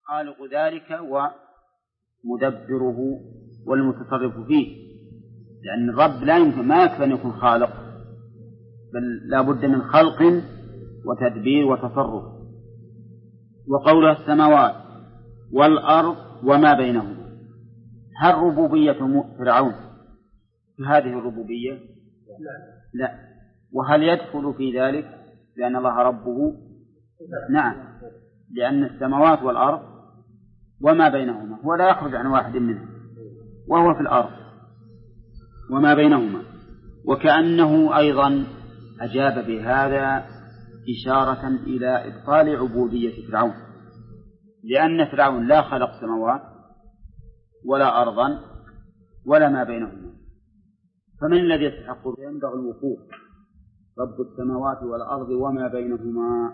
خالق ذلك ومدبره والمتصرف فيه، لأن الرب لا يمكن ما يكفي أن يكون خالق، بل لا بد من خلق وتدبير وتصرف. وقول السماوات والأرض وما بينهما، هل ربوبية فرعون هذه الربوبية؟ لا. وهل يدخل في ذلك لأن الله ربه؟ نعم، لأن السماوات والأرض وما بينهما هو لا يخرج عن واحد منهم، وهو في الأرض وما بينهما. وكأنه أيضا أجاب بهذا إشارة إلى إبطال عبودية فرعون، لأن فرعون لا خلق سماوات ولا أرضا ولا ما بينهما، فمن الذي يستحق ينبغي الوقوف؟ رب السماوات والأرض وما بينهما.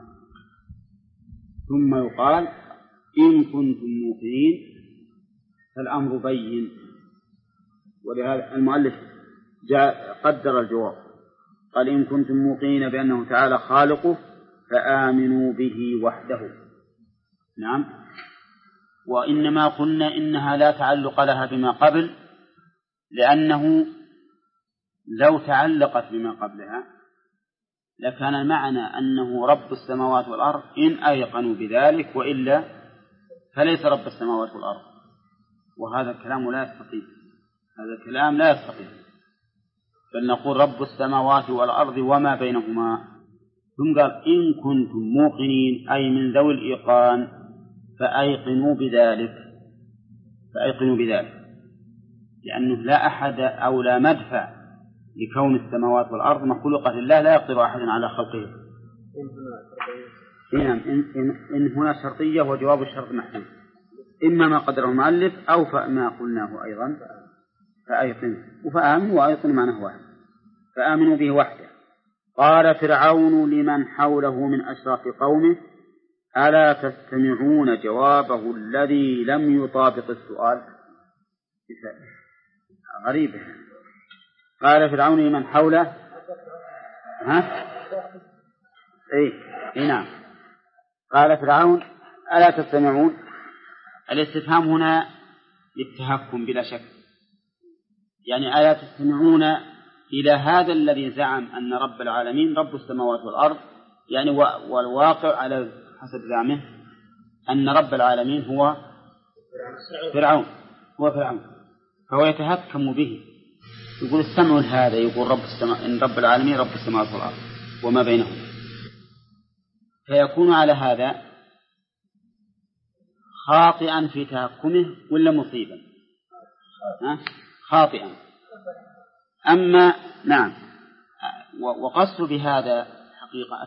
ثم يقال إن كنتم موقنين، فالأمر بين. ولهذا المؤلف قدر الجواب، قال إن كنتم موقنين بأنه تعالى خالقه فآمنوا به وحده. نعم. وإنما قلنا إنها لا تعلق لها بما قبل، لأنه لو تعلقت بما قبلها لكان المعنى أنه رب السماوات والأرض إن أيقنوا بذلك، وإلا فليس رب السماوات والأرض. وهذا الكلام لا يستقيم، هذا الكلام لا يستقيم، بل نقول رب السماوات والأرض وما بينهما. ثم قال إن كنتم موقنين أي من ذوي الإيقان فأيقنوا بذلك، فأيقنوا بذلك، لأنه لا أحد أو لا مدفع لكون السماوات والأرض مخلوقة لله، لا يقدر أحد على خلقه. إن هنا شرطية وجواب الشرط محذوف، إما ما قدره المؤلف أو ما قلناه أيضا فأيقنوا. وفآمنوا وأيقنوا معناه واحد، فآمنوا به وحده. قال فرعون لمن حوله من أشراف قومه ألا تستمعون جوابه الذي لم يطابق السؤال. غريبة. قال فرعون لمن حوله نعم. قال فرعون ألا تستمعون. الاستفهام هنا للتهكم بلا شك، يعني ألا تستمعون إلى هذا الذي زعم أن رب العالمين رب السماوات والأرض، يعني والواقع على حسب زعمه أن رب العالمين هو فرعون، فهو يتهكم به، يقول استمعوا لهذا، يقول إن رب العالمين رب السماوات والأرض وما بينهم، فيكون على هذا خاطئا في تهكمه ولا مصيبا؟ خاطئا. أما نعم، وقصد بهذا حقيقة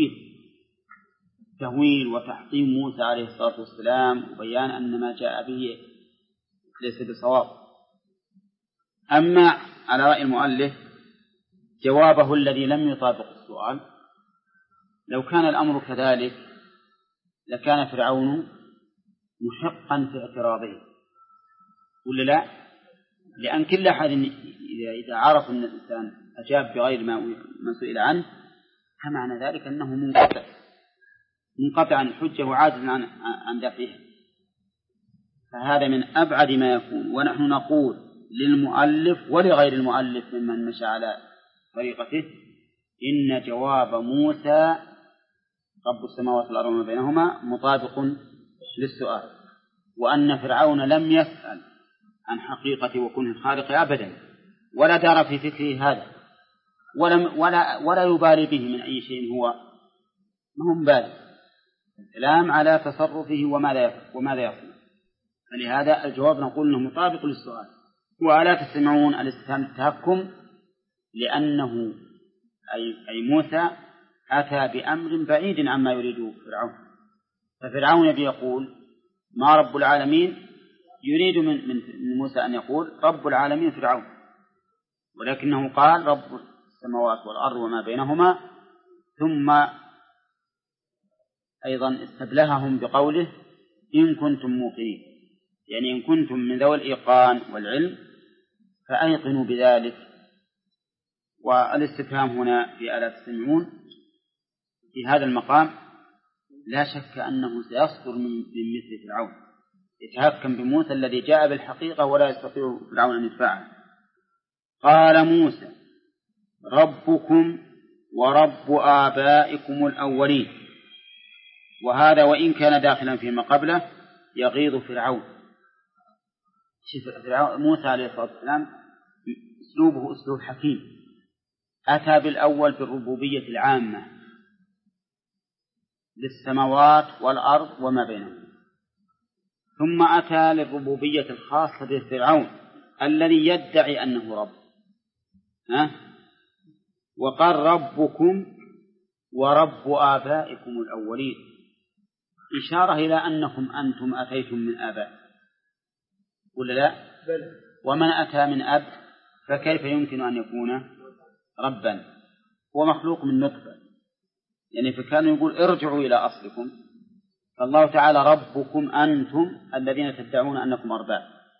التهويل وتحطيم موسى عليه الصلاة والسلام، وبيان أن ما جاء به ليس بصواب. أما على رأي المؤلف جوابه الذي لم يطابق السؤال، لو كان الأمر كذلك لكان فرعون محقا في اعتراضه ولا لا؟ لأن كل أحد إذا عرف أن الإنسان أجاب بغير ما سئل عنه فمعنى ذلك أنه منقطع عن الحجة وعاجز عن دفعها، فهذا من أبعد ما يكون. ونحن نقول للمؤلف ولغير المؤلف ممن مشى على طريقته إن جواب موسى رب السماوات والأرض وما بينهما مطابق للسؤال، وأن فرعون لم يسأل عن حقيقة وكونه الخالق أبدا، ولا دار في فكره هذا، ولا يبالي به من أي شيء، هو ما هم بالي، الكلام على تصرفه وماذا يصنع. فلهذا الجواب نقول أنه مطابق للسؤال. وألا تستمعون الاستفهام التهكم، لأنه أي موسى أتى بأمر بعيد عما يريد فرعون، ففرعون يبي يقول ما رب العالمين، يريد من موسى أن يقول رب العالمين فرعون، ولكنه قال رب السماوات والأرض وما بينهما، ثم أيضا استبلههم بقوله إن كنتم موقنين، يعني إن كنتم من ذوي الإيقان والعلم فأيقنوا بذلك. والاستفهام هنا في ألا تستمعون في هذا المقام لا شك أنه سيصدر من مثل فرعون يتهكم بموسى الذي جاء بالحقيقة ولا يستطيع فرعون أن يدفعها. قال موسى ربكم ورب آبائكم الأولين. وهذا وإن كان داخلا فيما قبله يغيظ فرعون. موسى عليه الصلاة والسلام أسلوبه أسلوب حكيم، أتى بالأول بالربوبية العامة للسماوات والأرض وما بينهما، ثم أتى للربوبية الخاصة بفرعون الذي يدعي أنه رب، وقال ربكم ورب آبائكم الأولين، إشارة إلى أنكم أنتم أتيتم من آباء ولا لا؟ ومن أتى من أب فكيف يمكن أن يكون ربا؟ هو مخلوق من نطفة، يعني فكانوا يقول ارجعوا إلى أصلكم. فالله تعالى ربكم أنتم الذين تدعون أنكم أرباب،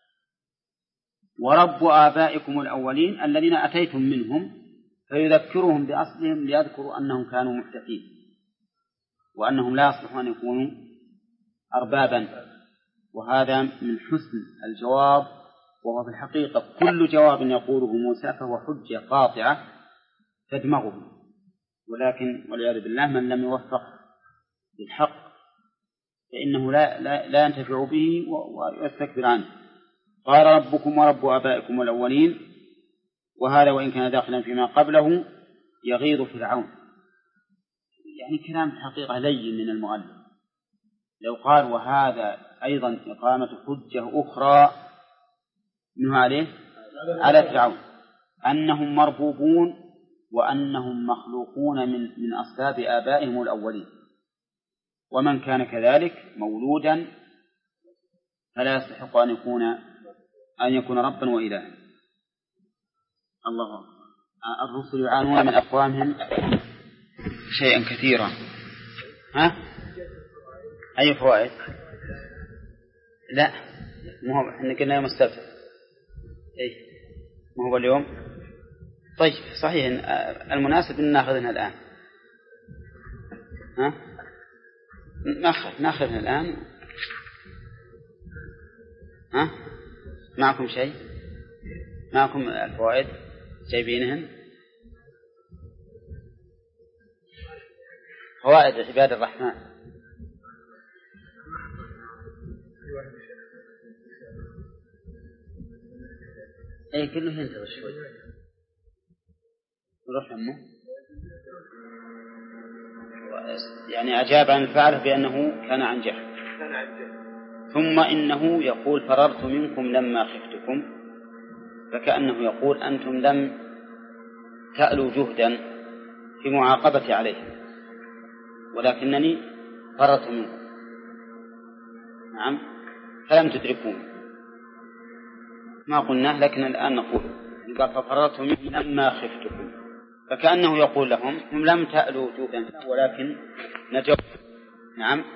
ورب آبائكم الأولين الذين أتيتم منهم، فيذكرهم بأصلهم ليذكروا أنهم كانوا محدثين وأنهم لا يصلحون أن يكونوا أربابا. وهذا من حسن الجواب، وهو في الحقيقة كل جواب يقوله موسى فهو حجة قاطعة تدمغه، ولكن والعياذ بالله من لم يوفق بالحق فإنه لا ينتفع به ويستكبر عنه. قال ربكم ورب آبائكم الأولين. وهذا وإن كان داخلا فيما قبله يغيظ فرعون، يعني كلام الحقيقة لين من المؤلف. لو قال وهذا أيضا إقامة حجة أخرى منه على فرعون أنهم مربوبون وأنهم مخلوقون من أصلاب آبائهم الأولين، ومن كان كذلك مولودا فلا يستحق أن يكون ربا وإلها. الله أكبر. الرسل يعانون من أقوامهم شيئا كثيرا. أي فوائد؟ لا، احنا قلنا يوم السبت. ما هو اليوم؟ طيب صحيح، المناسب أن نأخذها الآن. نأخذها الآن. معكم شيء؟ معكم الفوائد جايبينهن؟ فوائد عباد الرحمن. كله ينتظر شوي نروح لأمه. يعني أجاب عن الفعل بأنه كان عن جهل. ثم إنه يقول فررت منكم لما خفتكم، فكأنه يقول أنتم لم تألوا جهدا في معاقبة عليه ولكنني فررت منكم. نعم، فلم تدركون. ما قلنا لكن الآن نقول قال ففررت منكم لما خفتكم، فكأنه يقول لهم هم لم تألوا جهدا ولكن نجوا. نعم،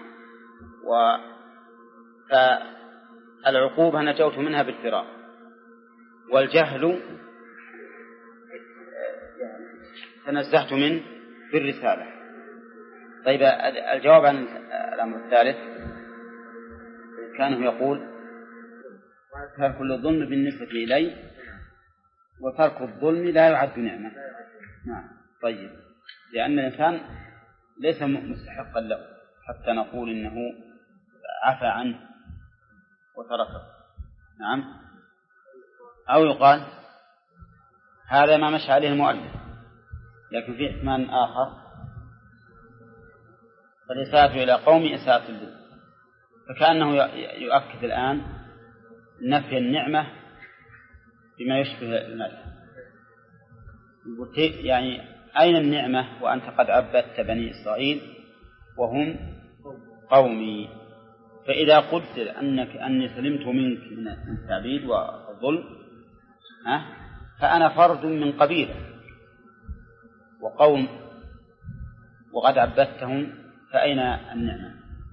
فالعقوبة نجوت منها بالفرار، والجهل تنزهت منه بالرسالة. طيب الجواب عن الأمر الثالث كانه يقول ترك الظلم بالنسبة إلي وترك الظلم لا يعد نعمة. نعم. طيب، لأن الإنسان ليس مستحقا له حتى نقول إنه عفى عنه وتركه. نعم، أو يقال هذا ما مشى عليه المؤلف، لكن في احتمال آخر فالإساءة إلى قوم إساءة له، فكأنه يؤكد الآن نفي النعمة بما يشبه المدح. يعني أين النعمة وأنت قد عبدت بني إسرائيل وهم قومي؟ فإذا قلت أني سلمت منك من التعبيد والظلم فأنا فرد من قبيلة وقوم وقد عبدتهم، فأين النعمة؟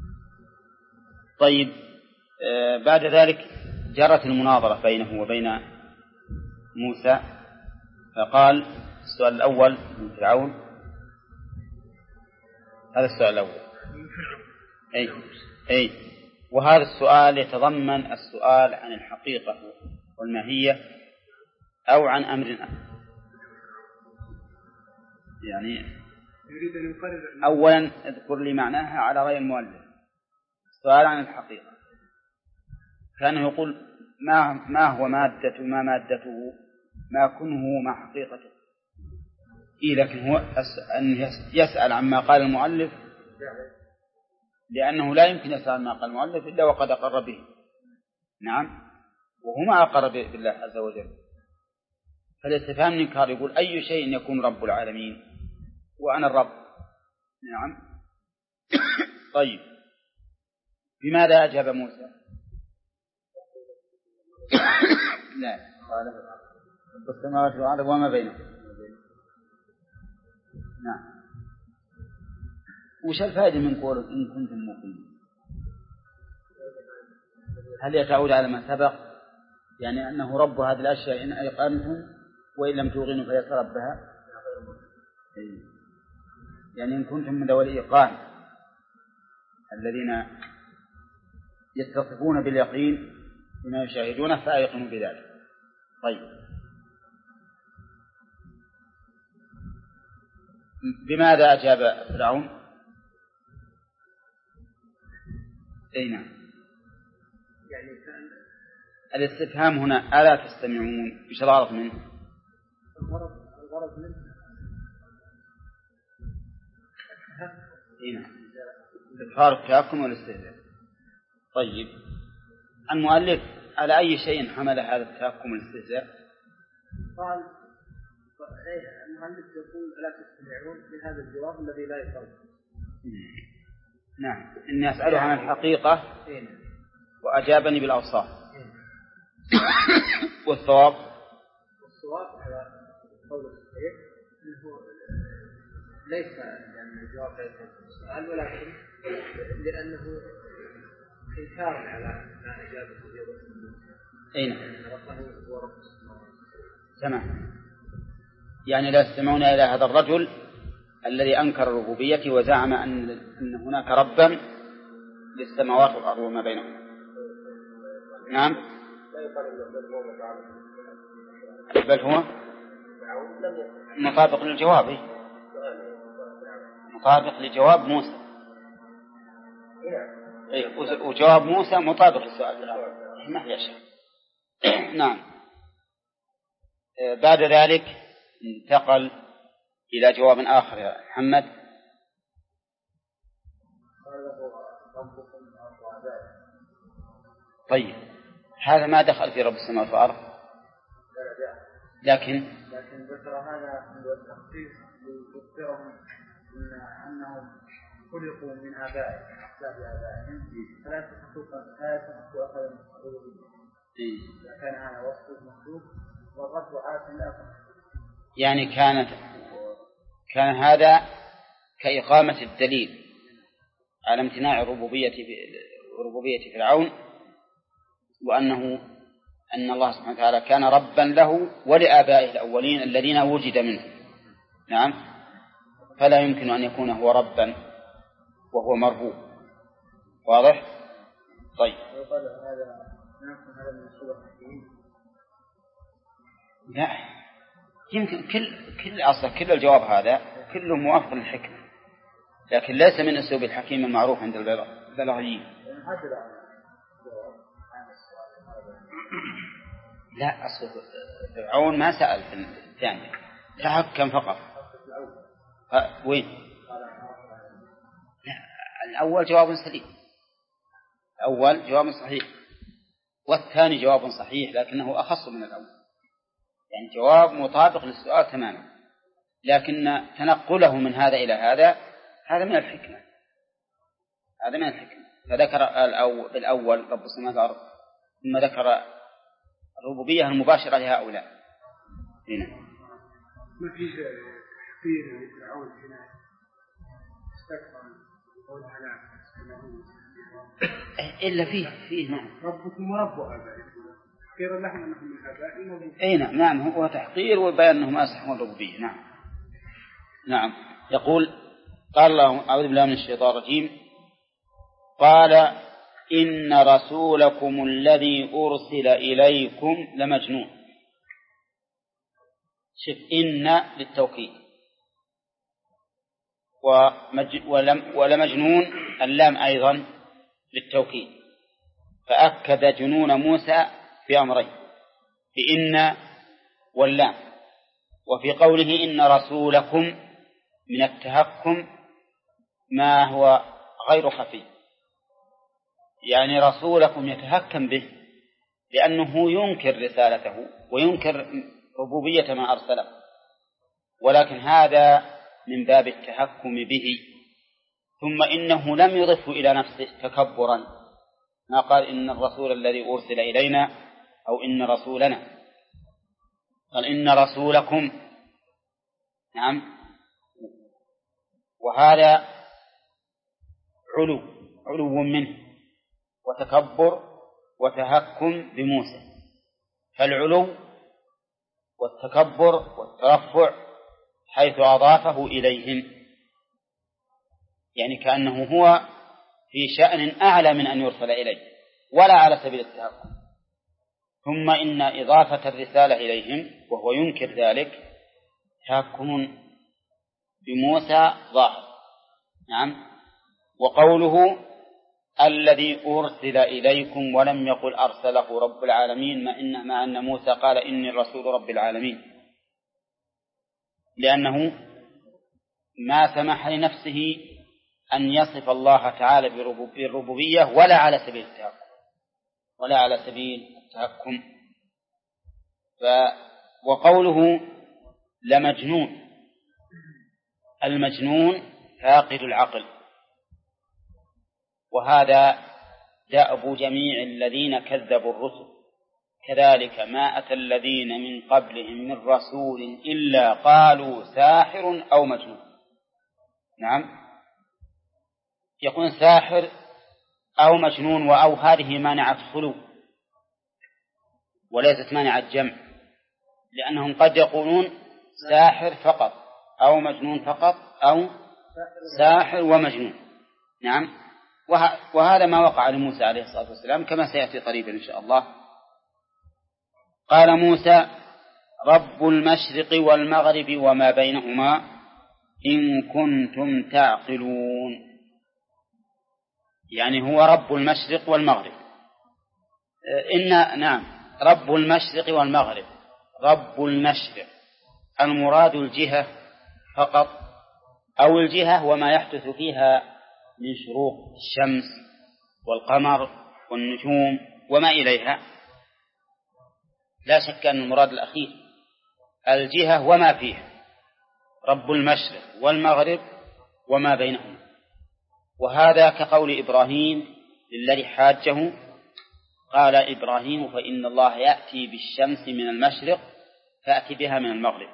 طيب، بعد ذلك جرت المناظرة بينه وبين موسى، فقال السؤال الأول من فرعون، هذا السؤال الأول أي وهذا السؤال يتضمن السؤال عن الحقيقة والماهية أو عن أمر يعني يريد أن يقرر. أولا اذكر لي معناها على رأي المؤلف. السؤال عن الحقيقة كان يقول ما هو مادته ما كنه ما حقيقته. لكن هو أن يسأل عما قال المؤلف لأنه لا يمكن يسأل عما قال المؤلف إلا وقد أقر به. نعم وهو ما أقر بالله عز وجل. فالاستفهام الإنكار يقول أي شيء يكون رب العالمين وأنا الرب. نعم. طيب بماذا أجاب موسى؟ لا قال رب السماوات والأرض وما بينهم. نعم. وش الفائدة من قول إن كنتم موقنين؟ هل يتعود على ما سبق يعني أنه رب هذه الأشياء إن أيقنتم وإن لم توقنوا فليس ربها؟ يعني إن كنتم من ذوي الإيقان الذين يتصفون باليقين بما يشاهدونه فأيقنوا بذلك. طيب بماذا أجاب فرعون؟ نعم. يعني كان الاستفهام هنا ألا تستمعون إيش الغرض منه؟ الغرض منه نعم إظهار التهكم والاستهزاء. طيب المؤلف على أي شيء حمل هذا التهكم والاستهزاء؟ قال المؤلف يقول ألا تستمعون لهذا الجواب الذي لا يفهم. نعم إني أسأله عن الحقيقة وأجابني بالأوصاف. والصواب على قول الصحيح أنه ليس يعني الجواب ليس السؤال ولكن لأنه إنكار على ما أجابه أين ربه هو رب السماوات. تمام. يعني لا يستمعون إلى هذا الرجل الذي أنكر الربوبية وزعم أن هناك ربا للسماوات والأرض وما بينهما. نعم بل هو مطابق للجواب مطابق لجواب موسى. وجواب موسى مطابق للسؤال الأول ما هي شيء. نعم. بعد ذلك انتقل إلى جواب آخر يا محمد. طيب هذا ما دخل في رب السماوات والأرض لكن ذكر هذا من التخصيص ليذكرهم أنهم خلقوا من آبائهم أحساب آبائهم فلا تخصوا أخذ الربوبية. إذا كان هذا وصف المخلوق والرب عاد الآخر. يعني كان هذا كإقامة الدليل على امتناع ربوبية فرعون أن الله سبحانه وتعالى كان ربا له ولآبائه الأولين الذين وجد منهم. نعم فلا يمكن أن يكون هو ربا وهو مربوب. واضح؟ طيب لا يمكن كل الجواب هذا كله موافق للحكمة لكن ليس من أسلوب الحكيم المعروف عند البلاغيين. لا أصل فرعون ما سأل في الثاني تحكم فقط. وين؟ لا الأول جواب سليم. الأول جواب صحيح والثاني جواب صحيح لكنه أخص من الأول يعني جواب مطابق للسؤال تماما لكن تنقله من هذا إلى هذا من الحكمة. فذكر الأول رب السماوات والأرض ثم ذكر الربوبية المباشرة لهؤلاء. هنا ما في تحقير لفرعون هنا استكبر قول هلاك إلا فيه نعم ربكم ورب آبائكم تحقير لهم أنهم من آبائهم. أي نعم هو تحقير وبيان أنهم أصحاب الربوبية. نعم يقول قال الله أعوذ بالله من الشيطان الرجيم قال إن رسولكم الذي أرسل إليكم لمجنون. شف إن للتوكيد، ولمجنون اللام أيضا للتوكيد، فأكد جنون موسى بأمرين، بإن واللام. وفي قوله إن رسولكم من التهكم ما هو غير خفي، يعني رسولكم يتهكم به لأنه ينكر رسالته وينكر ربوبية ما أرسله، ولكن هذا من باب التهكم به. ثم إنه لم يضفه إلى نفسه تكبرا، ما قال إن الرسول الذي أرسل إلينا أو إن رسولنا، قال إن رسولكم. نعم، وهذا علو منه وتكبر وتهكم بموسى. فالعلو والتكبر والترفع حيث أضافه إليهم، يعني كأنه هو في شأن أعلى من أن يرسل إليه ولا على سبيل التهكم. ثم إن إضافة الرسالة إليهم وهو ينكر ذلك تهكم بموسى ظاهر. نعم. وقوله الذي أرسل إليكم ولم يقل أرسله رب العالمين، مع أن موسى قال إني رسول رب العالمين، لأنه ما سمح لنفسه أن يصف الله تعالى بالربوبية ولا على سبيل التهكم. وقوله لمجنون، المجنون فاقد العقل، وهذا دأب جميع الذين كذبوا الرسل، كذلك ما أتى الذين من قبلهم من رسول إلا قالوا ساحر أو مجنون. نعم، يكون ساحر أو مجنون، وأو هذه مانعة خلو وليست مانعة جمع، لأنهم قد يقولون ساحر فقط أو مجنون فقط أو ساحر ومجنون. نعم، وهذا ما وقع لموسى عليه الصلاة والسلام كما سيأتي قريبا إن شاء الله. قال موسى رب المشرق والمغرب وما بينهما إن كنتم تعقلون، يعني هو رب المشرق والمغرب. نعم، رب المشرق والمغرب. رب المشرق المراد الجهة فقط، أو الجهة وما يحدث فيها من شروق الشمس والقمر والنجوم وما إليها، لا شك أن المراد الأخير الجهة وما فيها، رب المشرق والمغرب وما بينهما. وهذا كقول إبراهيم للذي حاجه، قال إبراهيم فإن الله يأتي بالشمس من المشرق فأتي بها من المغرب.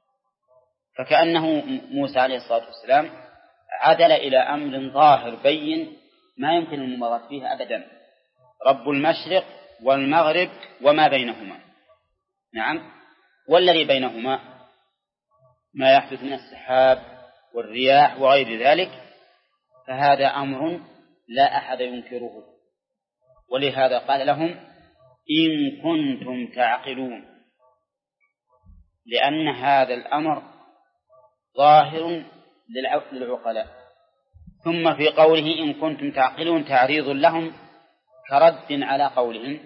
فكأنه موسى عليه الصلاة والسلام عدل إلى أمر ظاهر بين ما يمكن المبالغة فيه أبدا، رب المشرق والمغرب وما بينهما. نعم، والذي بينهما ما يحدث من السحاب والرياح وغير ذلك، فهذا أمر لا أحد ينكره. ولهذا قال لهم إن كنتم تعقلون، لأن هذا الأمر ظاهر للعقلاء. ثم في قوله إن كنتم تعقلون تعريض لهم كرد على قولهم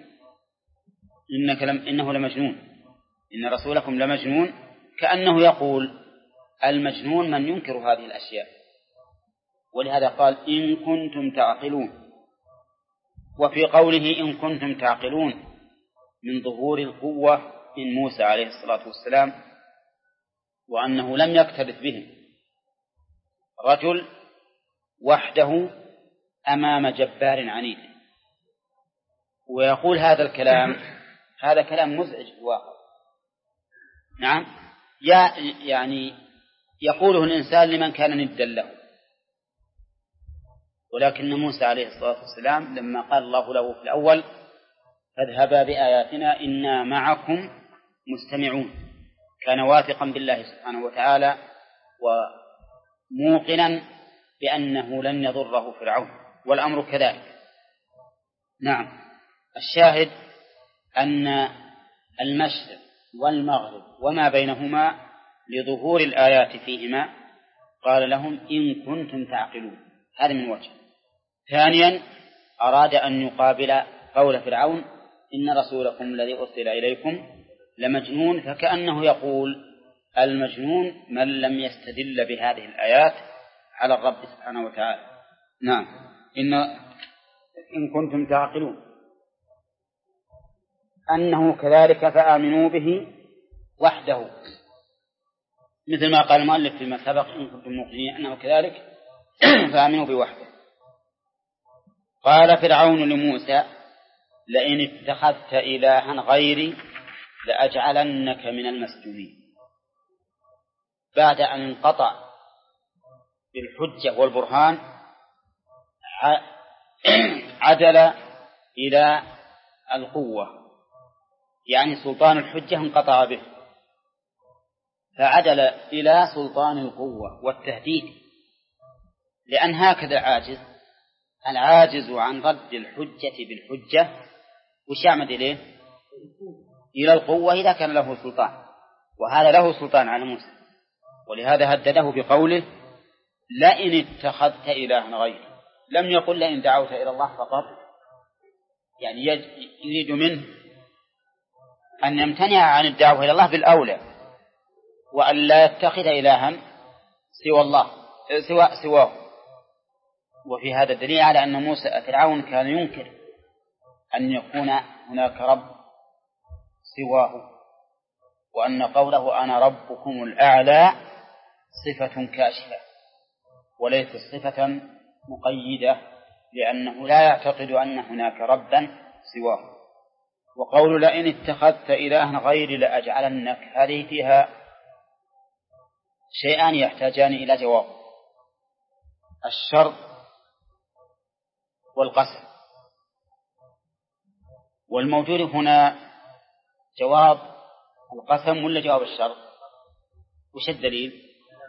إنه لمجنون، إن رسولكم لمجنون، كأنه يقول المجنون من ينكر هذه الأشياء. ولهذا قال إن كنتم تعقلون. وفي قوله إن كنتم تعقلون من ظهور القوة من موسى عليه الصلاة والسلام، وأنه لم يكترث بهم، رجل وحده أمام جبار عنيد، ويقول هذا الكلام، هذا كلام مزعج في الواقع. نعم، يعني يقوله الإنسان لمن كان ندا له. ولكن موسى عليه الصلاة والسلام لما قال الله له في الأول فاذهبا بآياتنا إنا معكم مستمعون، كان واثقا بالله سبحانه وتعالى وموقنا بأنه لن يضره فرعون والأمر كذلك. نعم. الشاهد أن المشرق والمغرب وما بينهما لظهور الآيات فيهما قال لهم إن كنتم تعقلون. هذا من وجه. ثانيا أراد أن يقابل قول فرعون إن رسولكم الذي أرسل إليكم لمجنون، فكأنه يقول المجنون من لم يستدل بهذه الآيات على الرب سبحانه وتعالى. نعم. إن كنتم تعقلون أنه كذلك فآمنوا به وحده، مثل ما قال المؤلف فيما سبق إن كنتم مؤمنين أنه كذلك فآمنوا به وحده. قال فرعون لموسى لئن اتخذت إلها غيري لأجعلنك من المسجونين. بعد أن انقطع بالحجة والبرهان عدل إلى القوة، يعني سلطان الحجة انقطع به فعدل إلى سلطان القوة والتهديد، لأن هكذا العاجز عن رد الحجة بالحجة وش يعمد إليه؟ إلى القوة إذا كان له سلطان، وهذا له سلطان على موسى، ولهذا هدده بقوله لئن اتخذت إلها غيره. لم يقل لئن دعوت إلى الله فقط، يعني يريد منه أن يمتنع عن الدعوة إلى الله بالأولى، وأن لا يتخذ إلها سوى الله سواه. وفي هذا الدليل على أن فرعون كان ينكر أن يكون هناك رب سواه، وأن قوله أنا ربكم الأعلى صفة كاشفة وليست صفة مقيدة، لأنه لا يعتقد أن هناك ربا سواه. وقول لئن اتخذت إلها غيري لأجعلنك، هذه فيها شيئان يحتاجان إلى جواب: الشرط والقسم. والموجود هنا جواب القسم ولا جواب الشرط؟ وش الدليل؟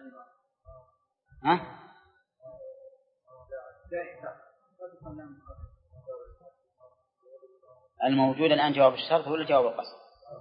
الموجود الآن جواب الشرط ولا جواب القسم؟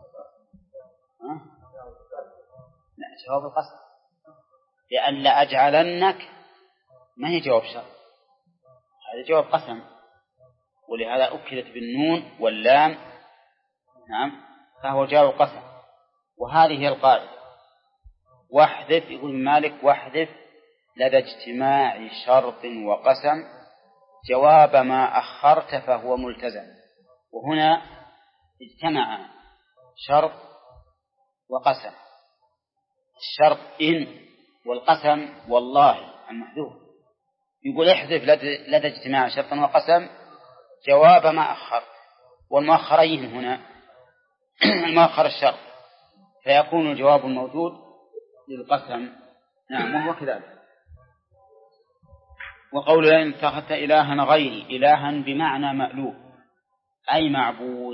لا، جواب القسم، لأن لأجعلنك ما هي جواب شرط، هذا جواب قسم، ولهذا أكدت بالنون واللام. نعم، فهو جواب قسم. وهذه هي القاعدة. واحذف، يقول مالك واحذف لدى اجتماع شرط وقسم جواب ما أخرت فهو ملتزم. وهنا اجتمع شرط وقسم، الشرط إن والقسم والله المحذوف. يقول احذف لدى اجتماع شرط وقسم جواب ما أخر، والمؤخرين هنا المؤخر الشرط، فيكون الجواب الموجود للقسم. نعم، وهو كذلك. وقول لئن اتخذت إلها غيري، إلها بمعنى مألوه أي معبود.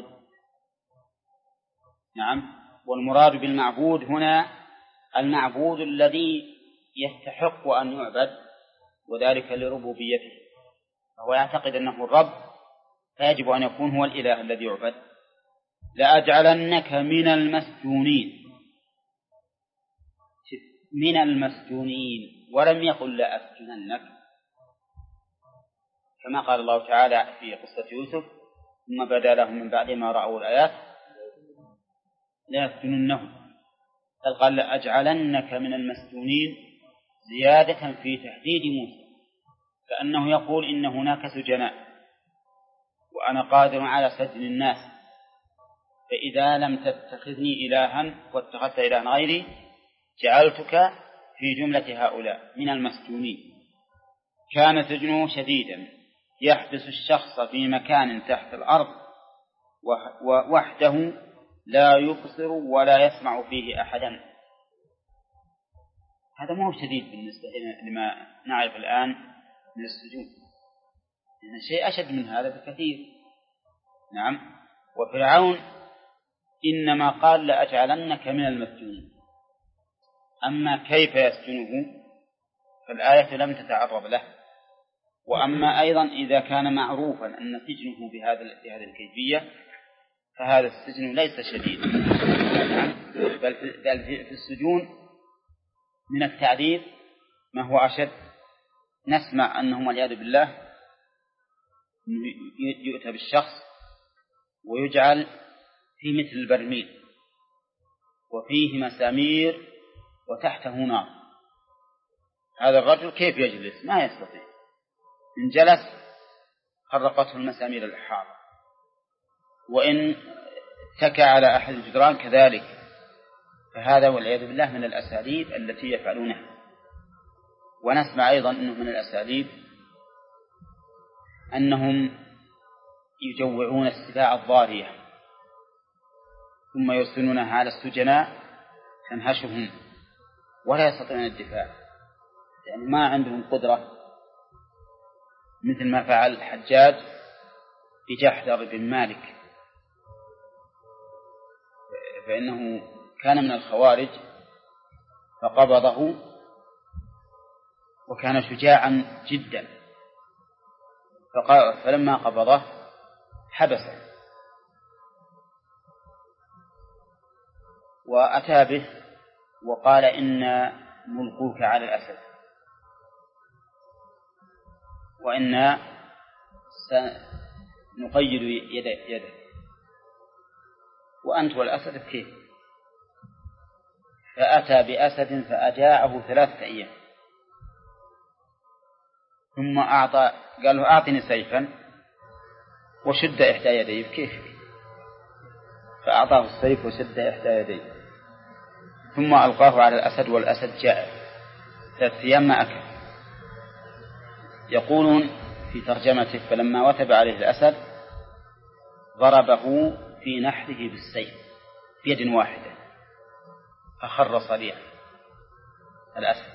نعم، والمراد بالمعبود هنا المعبود الذي يستحق أن يعبد، وذلك لربوبيته، فهو يعتقد أنه الرب فيجب أن يكون هو الإله الذي يعبد. لأجعلنك من المسجونين، من المسجونين، ولم يقل لأسجننك كما قال الله تعالى في قصة يوسف ثم بدا لهم من بعد ما رأوا الآيات ليسجننه، بل قال لأجعلنك من المسجونين زيادة في تحديد موسى، كأنه يقول إن هناك سجناء وأنا قادر على سجن الناس، فإذا لم تتخذني إلها واتخذت إلها غيري جعلتك في جملة هؤلاء من المسجونين. كان سجنه شديدا يحبس الشخص في مكان تحت الأرض ووحده لا يبصر ولا يسمع فيه أحدا. هذا مو شديد بالنسبة لما نعرف الآن من السجون، لأن شيء أشد من هذا بكثير. نعم. وفرعون إنما قال لأجعلنك من المسجونين، أما كيف يسجنه فالآية لم تتعرض له، وأما أيضا إذا كان معروفا أن سجنه بهذه الكيفية فهذا السجن ليس شديدا، بل في السجون من التعذيب ما هو أشد. نسمع أنهم والعياذ بالله يؤتى بالشخص ويجعل في مثل البرميل وفيه مسامير وتحته نار. هذا الرجل كيف يجلس؟ ما يستطيع، إن جلس خرقته المسامير الحارة، وإن اتكى على أحد الجدران كذلك. فهذا والعياذ بالله من الأساليب التي يفعلونها. ونسمع أيضا أنه من الأساليب أنهم يجوعون السباع الضارية ثم يرسلونها على السجناء تنهشهم ولا يستطيعون الدفاع، يعني ما عندهم قدرة، مثل ما فعل الحجاج بجحدر بن مالك، فإنه كان من الخوارج فقبضه وكان شجاعا جدا، فلما قبضه حبسه وأتى به وقال إنا ملقوك على الأسد وإنا سنقيد يدك وأنت والأسد كيف؟ فأتى بأسد فأجاعه 3 أيام، ثم قال له أعطني سيفا وشد إحدى يديه. كيف؟ فأعطاه السيف وشد إحدى يديه، ثم ألقاه على الأسد والأسد جاء 3 أيام ما أكل. يقولون في ترجمته فلما وثب عليه الأسد ضربه في نحره بالسيف بيد واحدة فخر صريعا الأسد،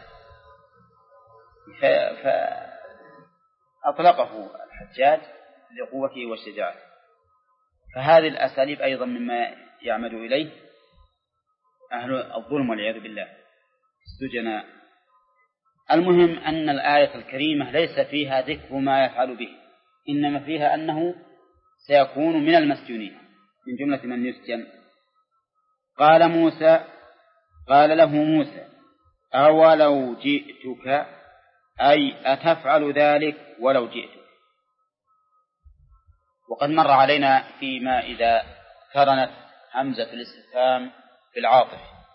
فأطلقه الحجاج لقوته وشجاعته. فهذه الأساليب أيضا مما يعمد إليه أهل الظلم والعياذ بالله السجناء. المهم أن الآية الكريمة ليس فيها ذكر ما يفعل به، إنما فيها أنه سيكون من المسجونين من جملة من يسجن. قال له موسى أولو جئتك أي أتفعل ذلك ولو جئتك. وقد مر علينا فيما إذا قرنت همزة الاستفهام بالعاطف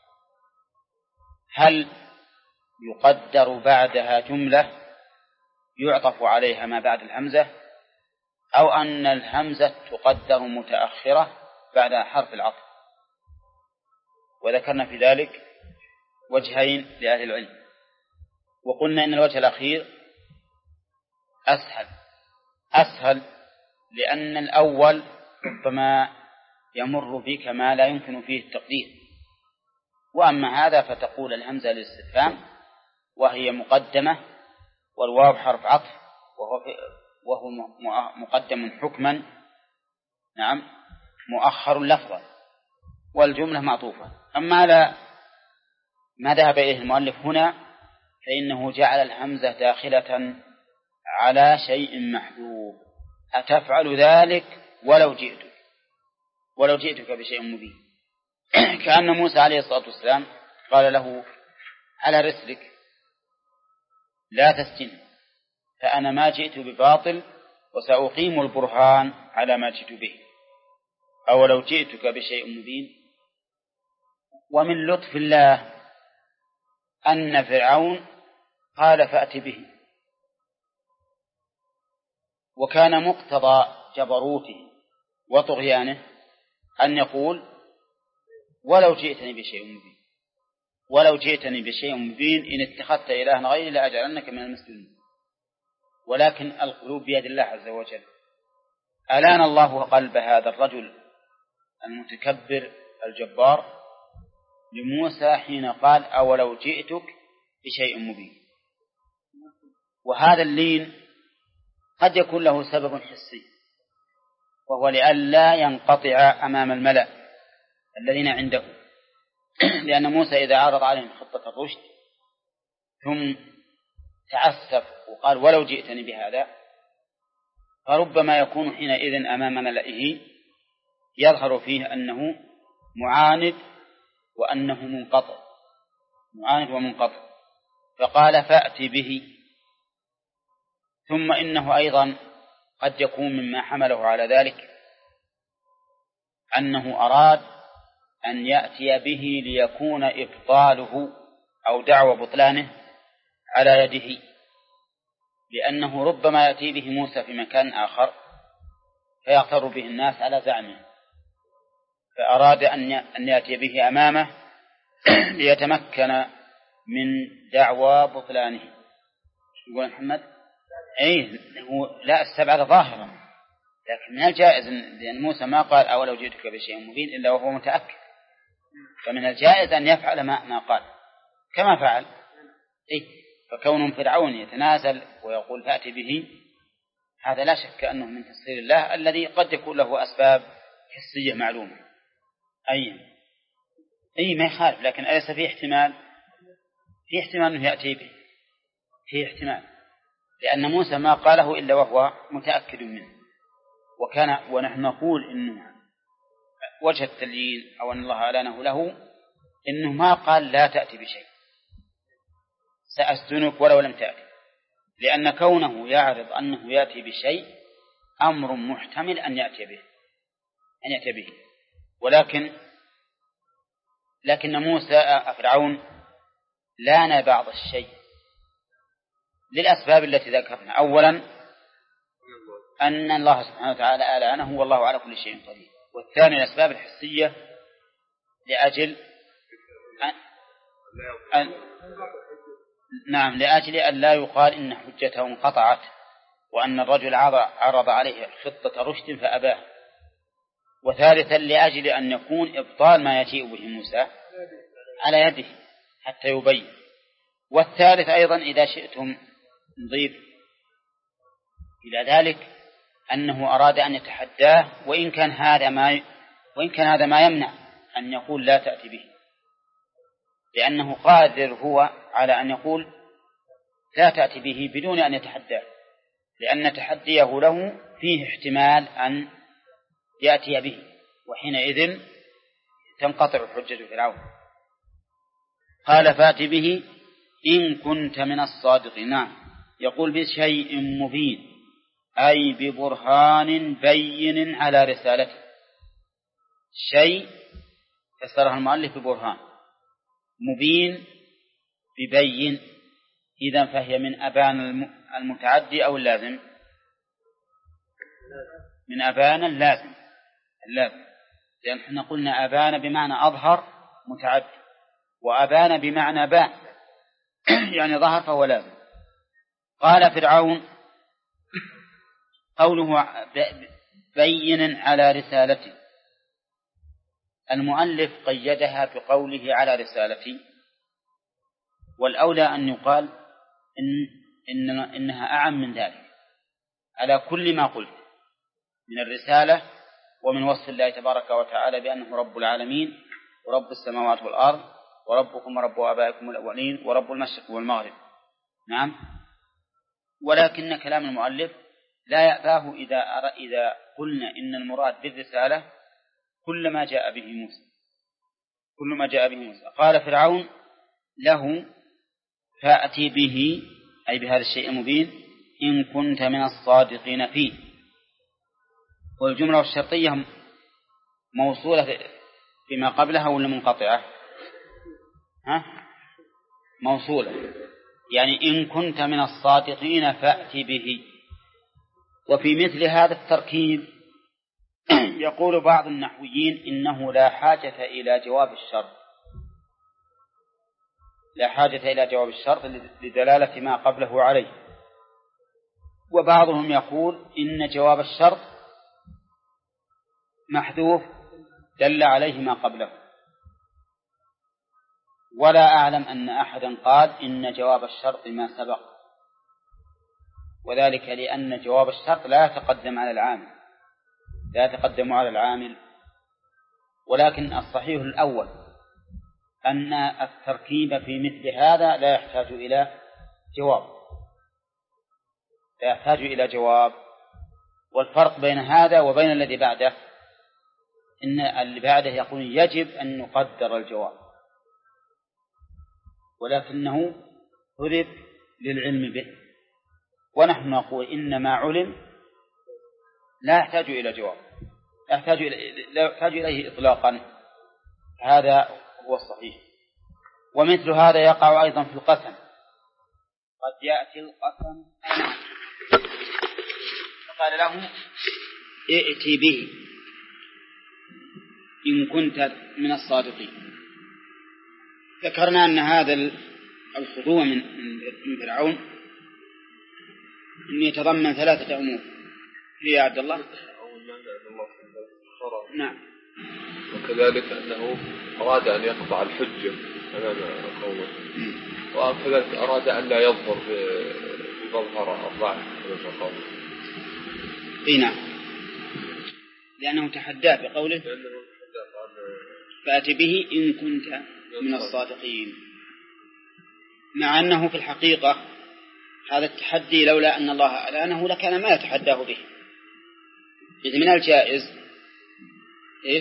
هل يقدر بعدها جملة يعطف عليها ما بعد الهمزة، أو أن الهمزة تقدر متأخرة بعد حرف العطف. وذكرنا في ذلك وجهين لأهل العلم، وقلنا إن الوجه الأخير أسهل لأن الأول ربما يمر بك ما لا يمكن فيه التقدير، وأما هذا فتقول الهمزة للاستفهام وهي مقدمة والواو حرف عطف وهو مقدم حكما، نعم، مؤخر لفظا، والجملة معطوفة. أما ما ذهب إليه المؤلف هنا فإنه جعل الهمزة داخلة على شيء محذوف، أتفعل ذلك ولو جئتك بشيء مبين. كأن موسى عليه الصلاة والسلام قال له على رسلك لا تسجن، فأنا ما جئت بباطل وسأقيم البرهان على ما جئت به، أو لو جئتك بشيء مبين. ومن لطف الله أن فرعون قال فأت به، وكان مقتضى جبروته وطغيانه أن يقول ولو جئتني بشيء مبين إن اتخذت إلها غيري لأجعلنك من المسلمين. ولكن القلوب بيد الله عز وجل. ألان الله قلب هذا الرجل المتكبر الجبار لموسى حين قال أولو جئتك بشيء مبين. وهذا اللين قد يكون له سبب حسي، وهو لئلا ينقطع أمام الملأ الذين عنده، لأن موسى إذا عرض عليهم خطة الرشد ثم تعسف وقال ولو جئتني بهذا، فربما يكون حينئذ أمام ملئه يظهر فيه أنه معاند وأنه منقطع، معاند ومنقطع، فقال فأت به. ثم إنه أيضا قد يكون مما حمله على ذلك أنه أراد أن يأتي به ليكون إبطاله أو دعوى بطلانه على يده، لأنه ربما يأتي به موسى في مكان آخر فيغتر به الناس على زعمه، فأراد أن يأتي به أمامه ليتمكن من دعوى بطلانه. يقول محمد أي هو لا استبعد ظاهرا، لكن من الجائز لأن موسى ما قال أولو جئتك بشيء مبين إلا وهو متأكد، فمن الجائز أن يفعل ما قال كما فعل. فكون فرعون يتنازل ويقول فأتي به، هذا لا شك أنه من تسخير الله الذي قد يكون له أسباب حسية معلومة. أي ما يخالف، لكن أليس في احتمال؟ في احتمال أنه يأتي به، في احتمال، لأن موسى ما قاله إلا وهو متأكد منه. ونحن نقول إنه وجه التليين أو أن الله أعلنه له إنه ما قال لا تأتي بشيء، سأسجنك ولو لم تأتي، لأن كونه يعرض أنه يأتي بشيء أمر محتمل أن يأتي به، لكن موسى فرعون لان بعض الشيء للأسباب التي ذكرنا. أولا أن الله سبحانه وتعالى ألانه والله على كل شيء قدير، والثاني الأسباب الحسية لأجل لأجل أن لا يقال إن حجته انقطعت وأن الرجل عرض عليه خطة رشد فأباه. وثالثا لأجل أن يكون إبطال ما يجيء به موسى على يده حتى يبين. والثالث أيضا إذا شئتم نضيف إلى ذلك أنه أراد أن يتحداه، وإن كان هذا ما يمنع أن يقول لا تأتي به، لأنه قادر هو على أن يقول لا تأتي به بدون أن يتحداه، لأن تحديه له فيه احتمال أن يأتي به، وحينئذ تنقطع حجة فرعون. قال فأت به إن كنت من الصادقين. يقول بشيء مبين أي ببرهان بين على رسالته. شيء فسرها المؤلف ببرهان، مبين ببين، إذن فهي من أبان المتعدي أو اللازم؟ من أبان اللازم، لأن احنا قلنا أبان بمعنى أظهر متعدي، وأبان بمعنى بان يعني ظهر فهو لازم. قال فرعون قوله بين على رسالته، المؤلف قيدها بقوله على رسالته، والأولى أن يقال إنها أعم من ذلك، على كل ما قلت من الرسالة ومن وصف الله تبارك وتعالى بأنه رب العالمين ورب السماوات والأرض وربكم ورب آبائكم الأولين ورب المشرق والمغرب. نعم، ولكن كلام المؤلف لا يأباه إذا قلنا إن المراد بالرسالة كل ما جاء به موسى. قال فرعون له فأتي به أي بهذا الشيء المبين إن كنت من الصادقين فيه. والجملة الشرطية موصولة فيما قبلها ولا منقطعة؟ موصولة، يعني إن كنت من الصادقين فأتي به. وفي مثل هذا التركيب يقول بعض النحويين إنه لا حاجة إلى جواب الشرط لدلالة ما قبله عليه. وبعضهم يقول إن جواب الشرط محذوف دل عليه ما قبله. ولا أعلم أن أحدا قال إن جواب الشرط ما سبق، وذلك لأن جواب الشرط لا يتقدم على العامل، ولكن الصحيح الأول أن التركيب في مثل هذا لا يحتاج إلى جواب، لا يحتاج إلى جواب. والفرق بين هذا وبين الذي بعده إن اللي بعده يقول يجب أن نقدر الجواب، ولكنه حذف للعلم به، ونحن نقول إن ما علم لا يحتاج إلى جواب، لا يحتاج إليه إطلاقا. هذا هو الصحيح. ومثل هذا يقع أيضا في القسم. قد يأتي القسم فقال له ائتي به إن كنت من الصادقين. ذكرنا أن هذا الخضوع من فرعون إن يتضمن 3 أمور. يا عبد الله. نعم. وكذلك أنه أراد أن يقطع الحجة أمام قومه، وكذلك أراد أن لا يظهر بمظهر الضعف أمام قومه. نعم، لأنه تحداه بقوله فأتي به إن كنت من الصادقين، مع أنه في الحقيقة هذا التحدي لولا أن الله أعلانه لكان ما يتحداه به. إذ من الجائز إيش؟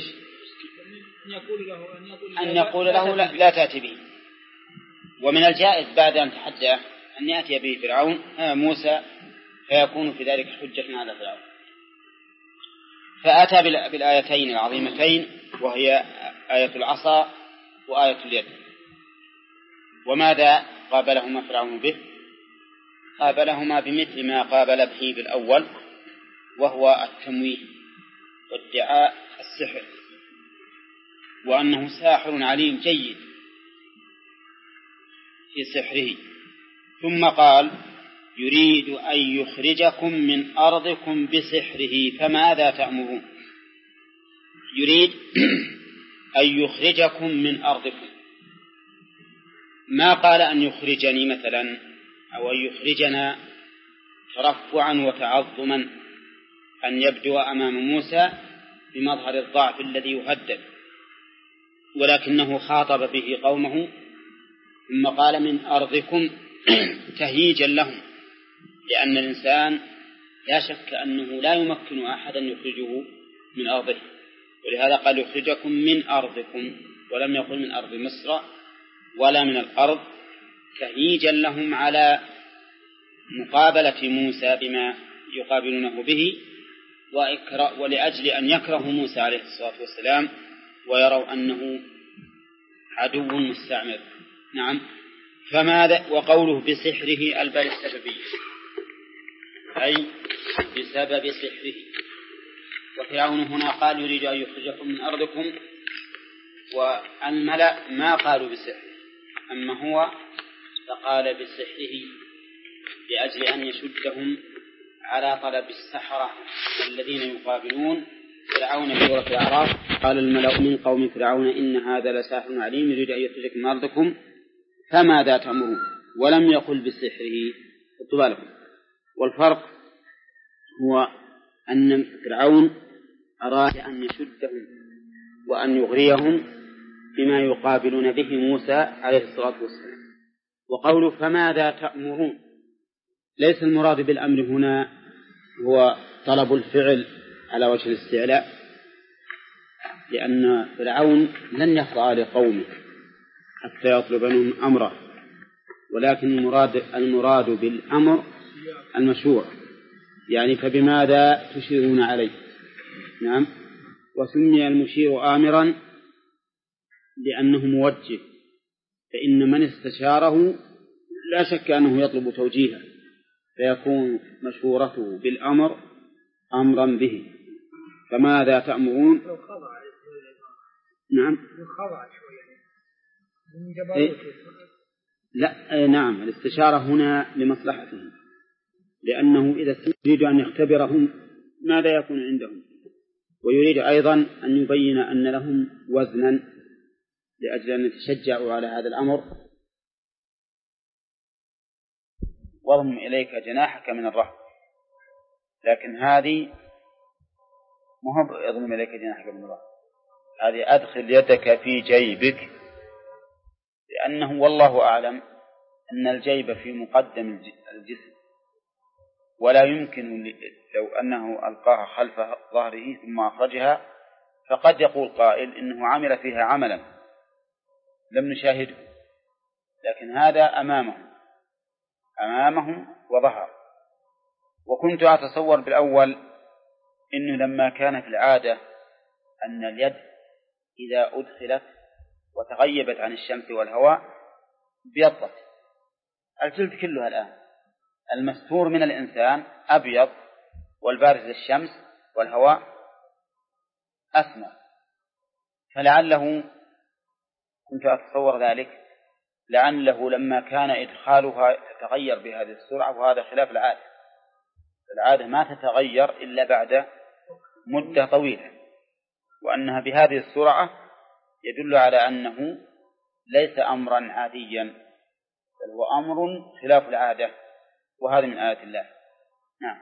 أن يقول له لا تأتي به، ومن الجائز بعد أن تحداه أن يأتي به فرعون موسى فيكون في ذلك حجة على فرعون. فأتى بالآيتين العظيمتين، وهي آية العصا وآية اليد. وماذا قابلهما فرعون به؟ قابلهما بمثل ما قابل به بالأول، وهو التمويه وادعاء السحر، وأنه ساحر عليم جيد في سحره. ثم قال يريد أن يخرجكم من أرضكم بسحره فماذا تأمرون؟ يريد أن يخرجكم من أرضكم، ما قال أن يخرجني مثلا أو أن يخرجنا ترفعا وتعظما، أن يبدو أمام موسى بمظهر الضعف الذي يهدد، ولكنه خاطب به قومه ثم قال من أرضكم تهييجا لهم، لأن الإنسان لا شك أنه لا يمكن أحدا يخرجه من أرضه، ولهذا قال يخرجكم من أرضكم، ولم يقل من أرض مصر ولا من الأرض، تهييجا لهم على مقابلة موسى بما يقابلونه به، ولأجل أن يكرهوا موسى عليه الصلاة والسلام ويروا أنه عدو مستعمر. نعم. فماذا؟ وقوله بسحره الباء السببية، أي بسبب سحره. وفرعون هنا قال يريد أن يخرجكم من أرضكم، والملأ ما قالوا بسحره، أما هو فقال بسحره لأجل أن يشدهم على طلب السحرة الذين يقابلون فرعون في سورة الأعراف. قال الملأ من قوم فرعون إن هذا لساحر عليم يريد أن يخرجكم من أرضكم فماذا تأمرون، ولم يقل بسحره. خذوا بالكم. والفرق هو أن فرعون أراد أن يشدهم وأن يغريهم بما يقابلون به موسى عليه الصلاة والسلام. وقوله فماذا تأمرون ليس المراد بالأمر هنا هو طلب الفعل على وجه الاستعلاء، لأن فرعون لن يخضع لقومه حتى يطلب منهم أمره، ولكن المراد بالأمر المشروع، يعني فبماذا تشيرون عليه. نعم. وسمي المشير آمرا لأنه موجه، فإن من استشاره لا شك أنه يطلب توجيها، فيكون مشورته بالأمر أمرا به. فماذا تأمرون؟ نعم. لا نعم، الاستشارة هنا لمصلحته، لأنه إذا يريد أن يختبرهم ماذا يكون عندهم، ويريد أيضا أن يبين أن لهم وزنا لأجل أن يتشجعوا على هذا الأمر. واضم إليك جناحك من الرهب، لكن هذه مهم. يضم إليك جناحك من الرهب، هذه أدخل يدك في جيبك، لأنه والله أعلم أن الجيب في مقدم الجسم، ولا يمكن لو أنه ألقاها خلف ظهره ثم أخرجها، فقد يقول قائل إنه عمل فيها عملا لم نشاهده، لكن هذا أمامه وظهر. وكنت أتصور بالأول إنه لما كانت العادة أن اليد إذا أدخلت وتغيبت عن الشمس والهواء بيضت. الجلد كلها الآن المستور من الإنسان أبيض، والبارز للشمس والهواء أسمر، فلعله كنت أتصور ذلك لعله لما كان إدخالها تتغير بهذه السرعة، وهذا خلاف العادة ما تتغير إلا بعد مدة طويلة، وأنها بهذه السرعة يدل على أنه ليس أمرا عاديا، بل هو أمر خلاف العادة، وهذا من آيات الله. نعم.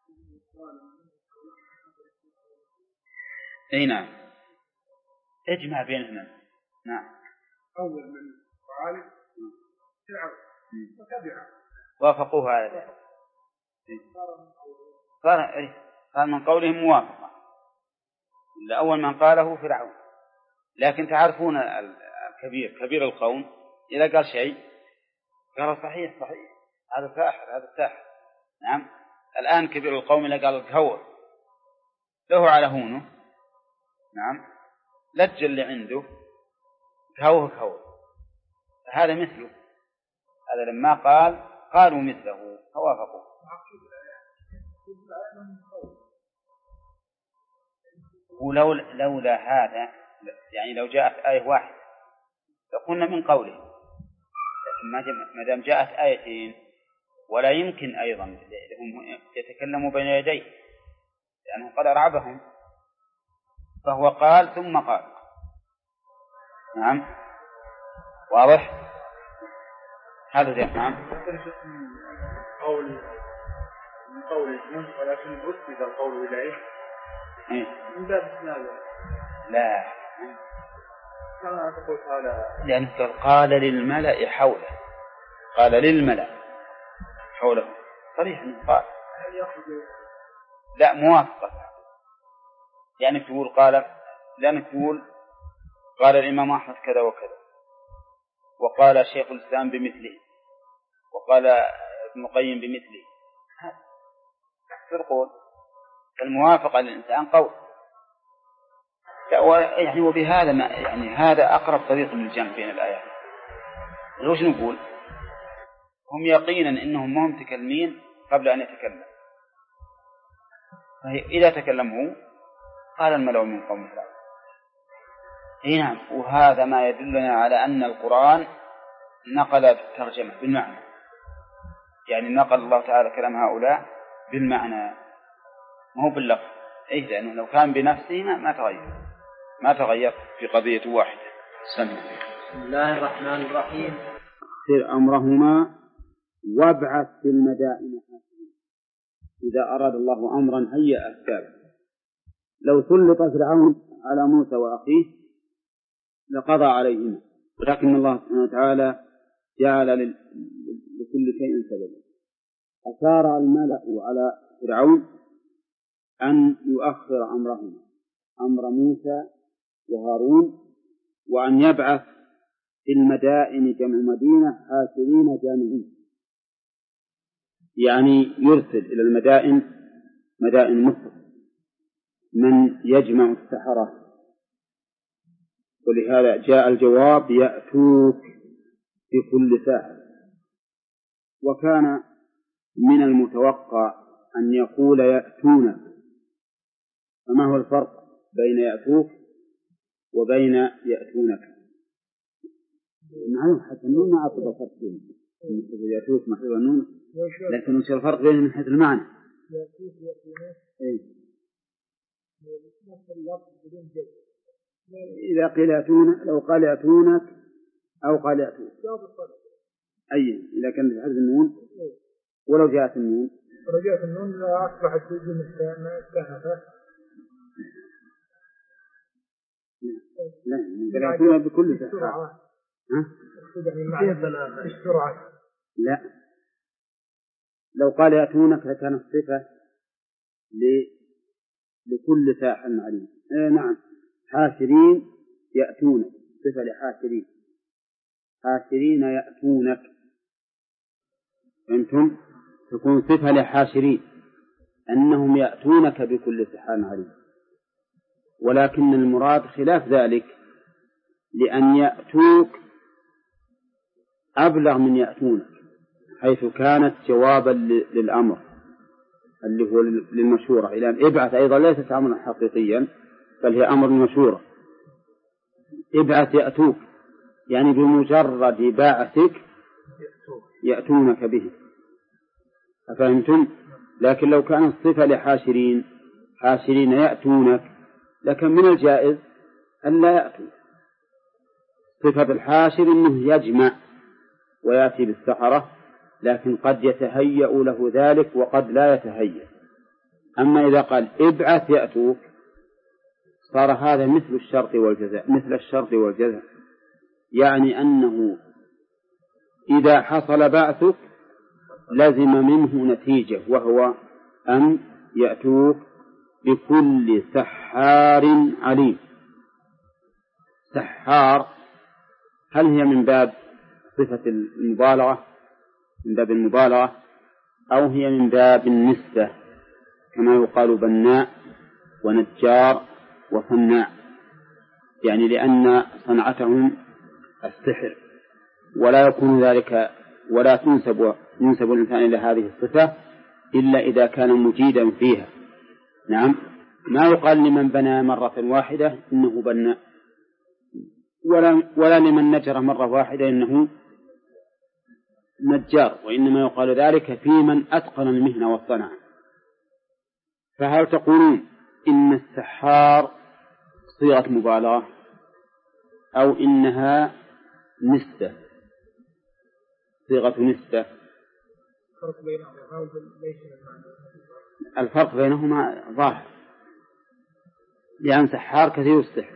أي نعم، اجمع بينهما. نعم. أول من عالم فرعون وتبعه وافقوه على ذلك، صار من قولهم موافقة، أول من قاله فرعون. لكن تعرفون كبير القوم إذا قال شيء قال صحيح هذا ساحر. نعم. الآن كبير القوم إذا قال الكهور له على هونه، نعم، لج اللي عنده كهور، فهذا مثله. هذا لما قالوا مثله فوافقوا. ولولا هذا يعني لو جاءت آية واحدة لقلنا من قوله، لكن ما دام جاءت آيتين ولا يمكن أيضا لهم يتكلموا بين يديه لأنه قد أرعبهم، فهو قال ثم قال. نعم، واضح هذا ذي. نعم. من قول ولكن رتب القول إليه من باب هذا. لا، كما تقول تعالى لأنه قال للملأ حوله، قال للملأ حوله صريح أنه قال. لا، موافقة. يعني تقول قال الإمام أحمد كذا وكذا، وقال شيخ الإسلام بمثله، وقال ابن القيم بمثله، فرقون. الموافقة للإنسان قول، يعني وبهذا يعني هذا أقرب طريق للجمع بين الآيات. وش نقول؟ هم يقينا إنهم ما هم تكلمين قبل أن يتكلم، إذا تكلموا قال الملأ من قوم فرعون. نعم. وهذا ما يدلنا على أن القرآن نقل الترجمة بالمعنى، يعني نقل الله تعالى كلام هؤلاء بالمعنى ما هو باللفظ. لأنه لو كان بنفسه ما تغير في قضية واحدة. بسم الله الرحمن الرحيم. سر أمرهما وابعث في المدائن حاكمين. إذا أراد الله أمرا هيأ أسبابه. لو سلط فرعون على موسى وأخيه لقضى عليهما، ولكن الله سبحانه وتعالى جعل لكل شيء سببا. أشار الملأ على فرعون أن يؤخر أمرهما، أمر موسى وهارون، وأن يبعث في المدائن جمع مدينة حاشرين جامعين، يعني يرسل إلى المدائن مدائن مصر من يجمع السحرة. ولهذا جاء الجواب يأتوك بكل ساحر. وكان من المتوقع أن يقول يأتونك، فما هو الفرق بين يأتوك وبين يأتونك؟ معلوم حتى النون ما أعطب الفرق بينهم، يأتوك محذوف النون، لكن وش الفرق بينهم من حيث المعنى؟ يأتوك يأتونك نفس اللفظ بدون جد. إذا قيل يأتون، لو قال يأتونك أو قال يأتوك أي إذا كانت بحذف النون، ولو جاءت النون رجعت النون لا أصبحت مستهدفة. لا يأتون بكل سرعة. السرعة. لا لو قال يأتونك لكانت صفة لكل ساحر عليم. نعم، حاشرين يأتونك صفة لحاشرين، حاشرين يأتونك، أنتم تكون صفة لحاشرين أنهم يأتونك بكل سحر عليم. ولكن المراد خلاف ذلك، لأن يأتوك أبلغ من يأتونك، حيث كانت جوابا للأمر اللي هو للمشورة. إلى ابعث أيضا ليست أمرا حقيقيا بل هي أمر مشورة. ابعث يأتوك يعني بمجرد بعثك يأتونك به، أفهمتم؟ لكن لو كانت صفة لحاشرين، حاشرين يأتونك، لكن من الجائز أن لا يأتوا. صفة الحاشر أنه يجمع ويأتي بالسحرة، لكن قد يتهيأ له ذلك وقد لا يتهيأ. أما إذا قال ابعث يأتوك صار هذا مثل الشرط والجزاء، مثل الشرط والجزاء، يعني أنه إذا حصل بعثك لزم منه نتيجة، وهو أن يأتوك بكل سحار عليم. سحار هل هي من باب صفة المبالغة، من باب المبالغة، أو هي من باب النسبة كما يقال بناء ونجار وصناع، يعني لأن صنعتهم السحر، ولا يكون ذلك ولا ينسب الإنسان إلى هذه الصفة إلا إذا كان مجيدا فيها. نعم، ما يقال لمن بنى مرة واحدة إنه بناء، ولا لمن نجر مرة واحدة إنه نجار، وإنما يقال ذلك في من أتقن المهنة والصنعة. فهل تقولون إن السحار صيغة مبالغة أو إنها نسبة، صيغة نسبة؟ الفرق بينهما ظاهر، لأن سحار كثير السحر،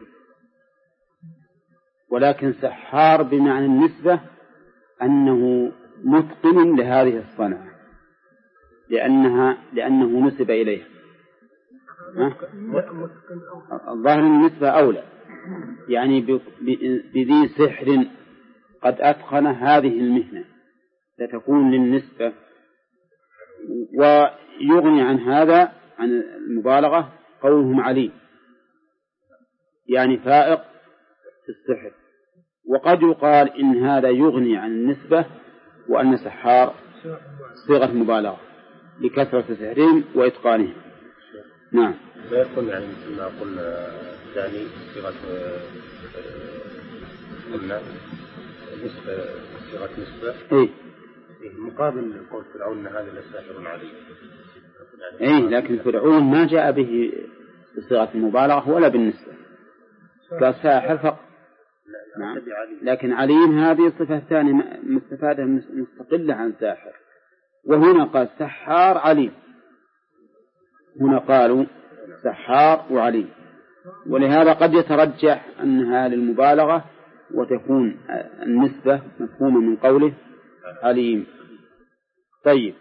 ولكن سحار بمعنى النسبة أنه متقن لهذه الصنعة لأنه نسب إليه. الظاهر النسبة أولى، يعني بذي سحر قد أتقن هذه المهنة ستكون للنسبة. ويغني عن هذا عن المبالغة قولهم عليم، يعني فائق في السحر. وقد يقال إن هذا يغني عن النسبة وأن سحار صيغة مبالغة لكثرة سحرهم وإتقانهم. نعم. لا يكون يعني مثل ما قلنا ثاني صيغة قلنا نسبة، صيغة نسبة. إيه. مقابل قول فرعون هذا لساحر عليم. إيه، لكن فرعون ما جاء به بصيغة المبالغة ولا بالنسبة، قال ساحر فقط. نعم. لكن عليم هذه صفة ثانية مستفادة مستقلة عن ساحر. وهنا قال سحار عليم، هنا قالوا سحار وعليم، ولهذا قد يترجح أنها للمبالغة وتكون النسبة مفهومة من قوله عليم. طيب،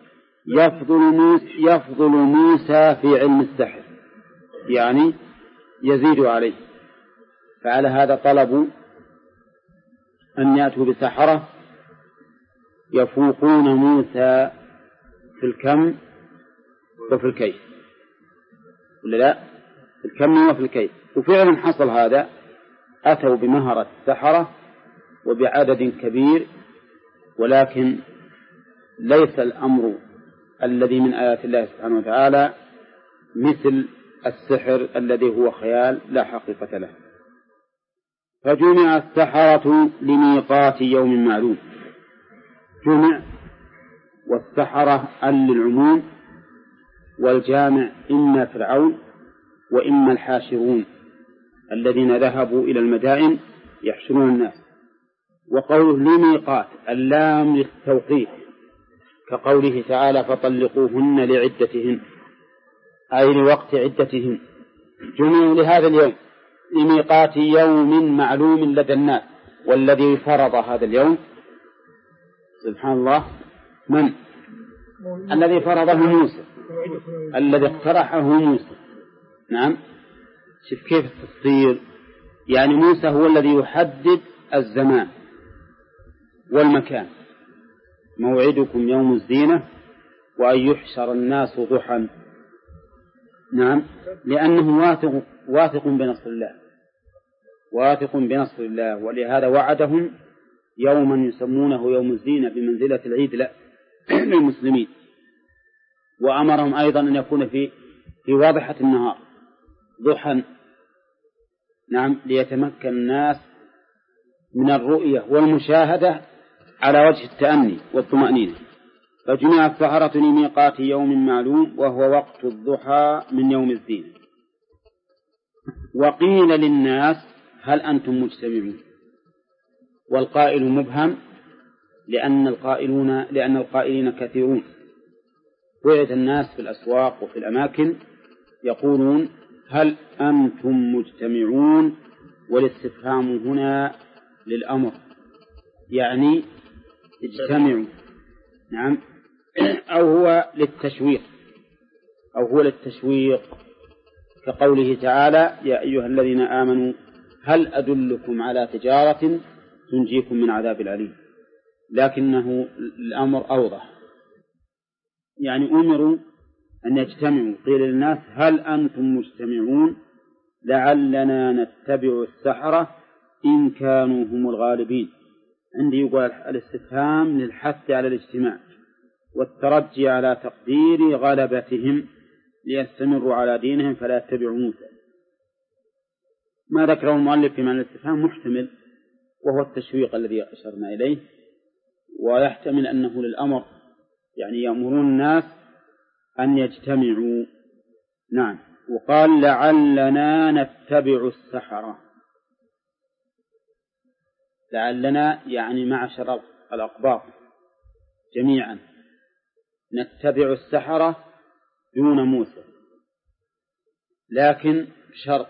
يفضل موسى في علم السحر، يعني يزيد عليه، فعلى هذا طلبوا أن يأتوا بسحرة يفوقون موسى في الكم وفي الكيف، ولا لا؟ في الكم وفي الكيف. وفعلا حصل هذا، أتوا بمهرة السحرة وبعدد كبير، ولكن ليس الأمر الذي من آيات الله سبحانه وتعالى مثل السحر الذي هو خيال لا حقيقة له. فجمع السحرة لميقات يوم معلوم، جمع والسحرة للعموم، والجامع إما فرعون وإما الحاشرون الذين ذهبوا إلى المدائن يحشرون الناس. وقوله لميقات اللام للتوقيت، كقوله تعالى فطلقوهن لعدتهن، أي لوقت عدتهن. جمعوا لهذا اليوم لميقات يوم معلوم لدى الناس، والذي فرض هذا اليوم سبحان الله من الذي فرضه موسى، الذي اقترحه موسى. نعم. شوف كيف التفصيل، يعني موسى هو الذي يحدد الزمان والمكان، موعدكم يوم الزينة وأن يحشر الناس ضحى. نعم، لأنه واثق بنصر الله، واثق بنصر الله، ولهذا وعدهم يوما يسمونه يوم الزينة بمنزلة العيد للمسلمين، وأمرهم أيضا أن يكون في واضحة النهار ضحى. نعم، ليتمكن الناس من الرؤية والمشاهدة على وجه التأني والطمأنينة. فجمع السحرة لميقات يوم معلوم وهو وقت الضحى من يوم الزينة. وقيل للناس هل أنتم مجتمعون؟ والقائل مبهم لأن القائلين كثيرون. وعد الناس في الأسواق وفي الأماكن يقولون هل أنتم مجتمعون، والاستفهام هنا للأمر، يعني اجتمعوا. نعم، أو هو للتشويق كقوله تعالى يا أيها الذين آمنوا هل أدلكم على تجارة تنجيكم من عذاب أليم، لكنه الأمر أوضح، يعني أمروا أن يجتمعوا. قيل للناس هل أنتم مجتمعون لعلنا نتبع السحرة إن كانوا هم الغالبين. عندي يقول الاستفهام للحث على الاجتماع والترجي على تقدير غلبتهم ليستمروا على دينهم فلا يتبعوا موسى. ما ذكره المؤلف في معنى الاستفهام محتمل، وهو التشويق الذي أشرنا إليه، ويحتمل أنه للأمر، يعني يأمرون الناس أن يجتمعوا. نعم. وقال لعلنا نتبع السحرة، لعلنا يعني معشر الأقباط جميعا نتبع السحرة دون موسى، لكن بشرط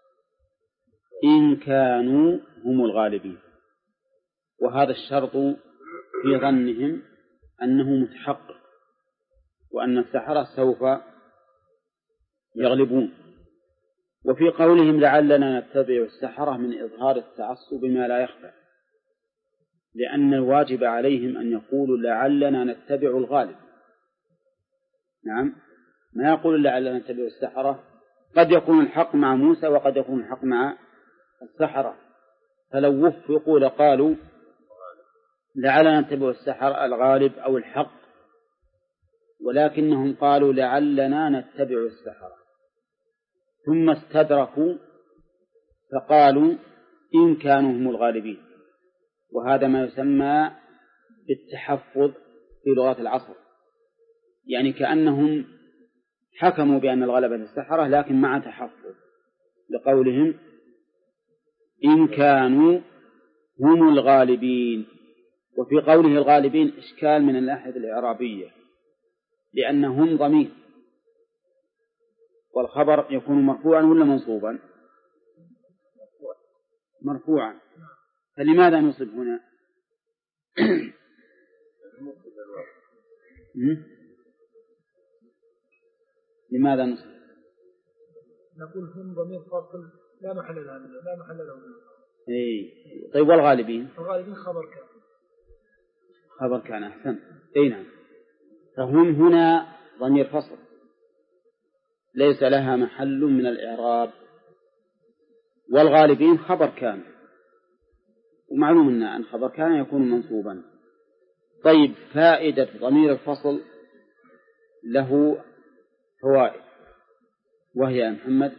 إن كانوا هم الغالبين. وهذا الشرط في ظنهم أنه متحقق، وأن السحرة سوف يغلبون. وفي قولهم لعلنا نتبع السحرة من إظهار التعصب بما لا يخفى، لأن الواجب عليهم أن يقولوا لعلنا نتبع الغالب. نعم، ما يقول لعلنا نتبع السحرة، قد يكون الحق مع موسى وقد يكون الحق مع السحرة، فلو وفقوا لقالوا لعلنا نتبع السحرة الغالب أو الحق، ولكنهم قالوا لعلنا نتبع السحرة، ثم استدركوا فقالوا إن كانوا هم الغالبين. وهذا ما يسمى بالتحفظ في لغة العصر، يعني كأنهم حكموا بأن الغلبة للسحرة لكن مع تحفظ، لقولهم إن كانوا هم الغالبين. وفي قوله الغالبين إشكال من الناحية الإعرابية، لأنهم ضمير، والخبر يكون مرفوعا ولا منصوبا؟ مرفوعا، فلماذا نصب هنا؟ لماذا نصب؟ نقول هم ضمير فاصل لا محل له. طيب والغالبين؟ الغالبين خبر كان. خبر كان، أحسن. نعم، فهم هنا ضمير فصل ليس لها محل من الإعراب، والغالبين خبر كان، ومعلوم أن خبر كان يكون منصوبا. طيب، فائدة ضمير الفصل له فوائد، وهي يا محمد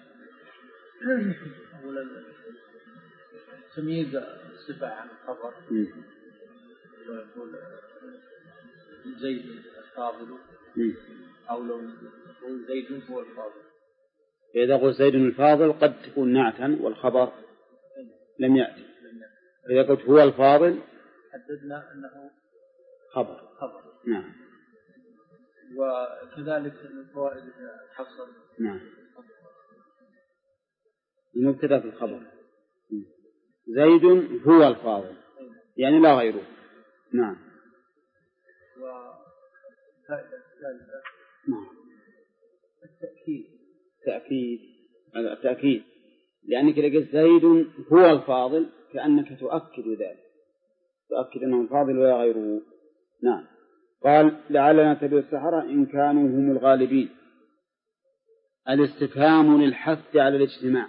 أولا تمييز الصفة عن الخبر، ويقول زيد الفاضل، أو لو يقول زيد هو الفاضل. إذا قلت زيد الفاضل قد تكون نعتا والخبر لم يأتي. إذا قلت هو الفاضل حددنا أنه خبر. نعم. وكذلك من فوائد الحصر. نعم، المبتدأ في الخبر زيد هو الفاضل، يعني لا غيره. نعم. وفائدة الثالثة التأكيد لأنك إذا قلت زيد هو الفاضل كأنك تؤكد ذلك، تؤكد أنه الفاضل ولا غيره. نعم. قال لعلنا نتبع السحرة إن كانوا هم الغالبين. الاستفهام للحث على الاجتماع.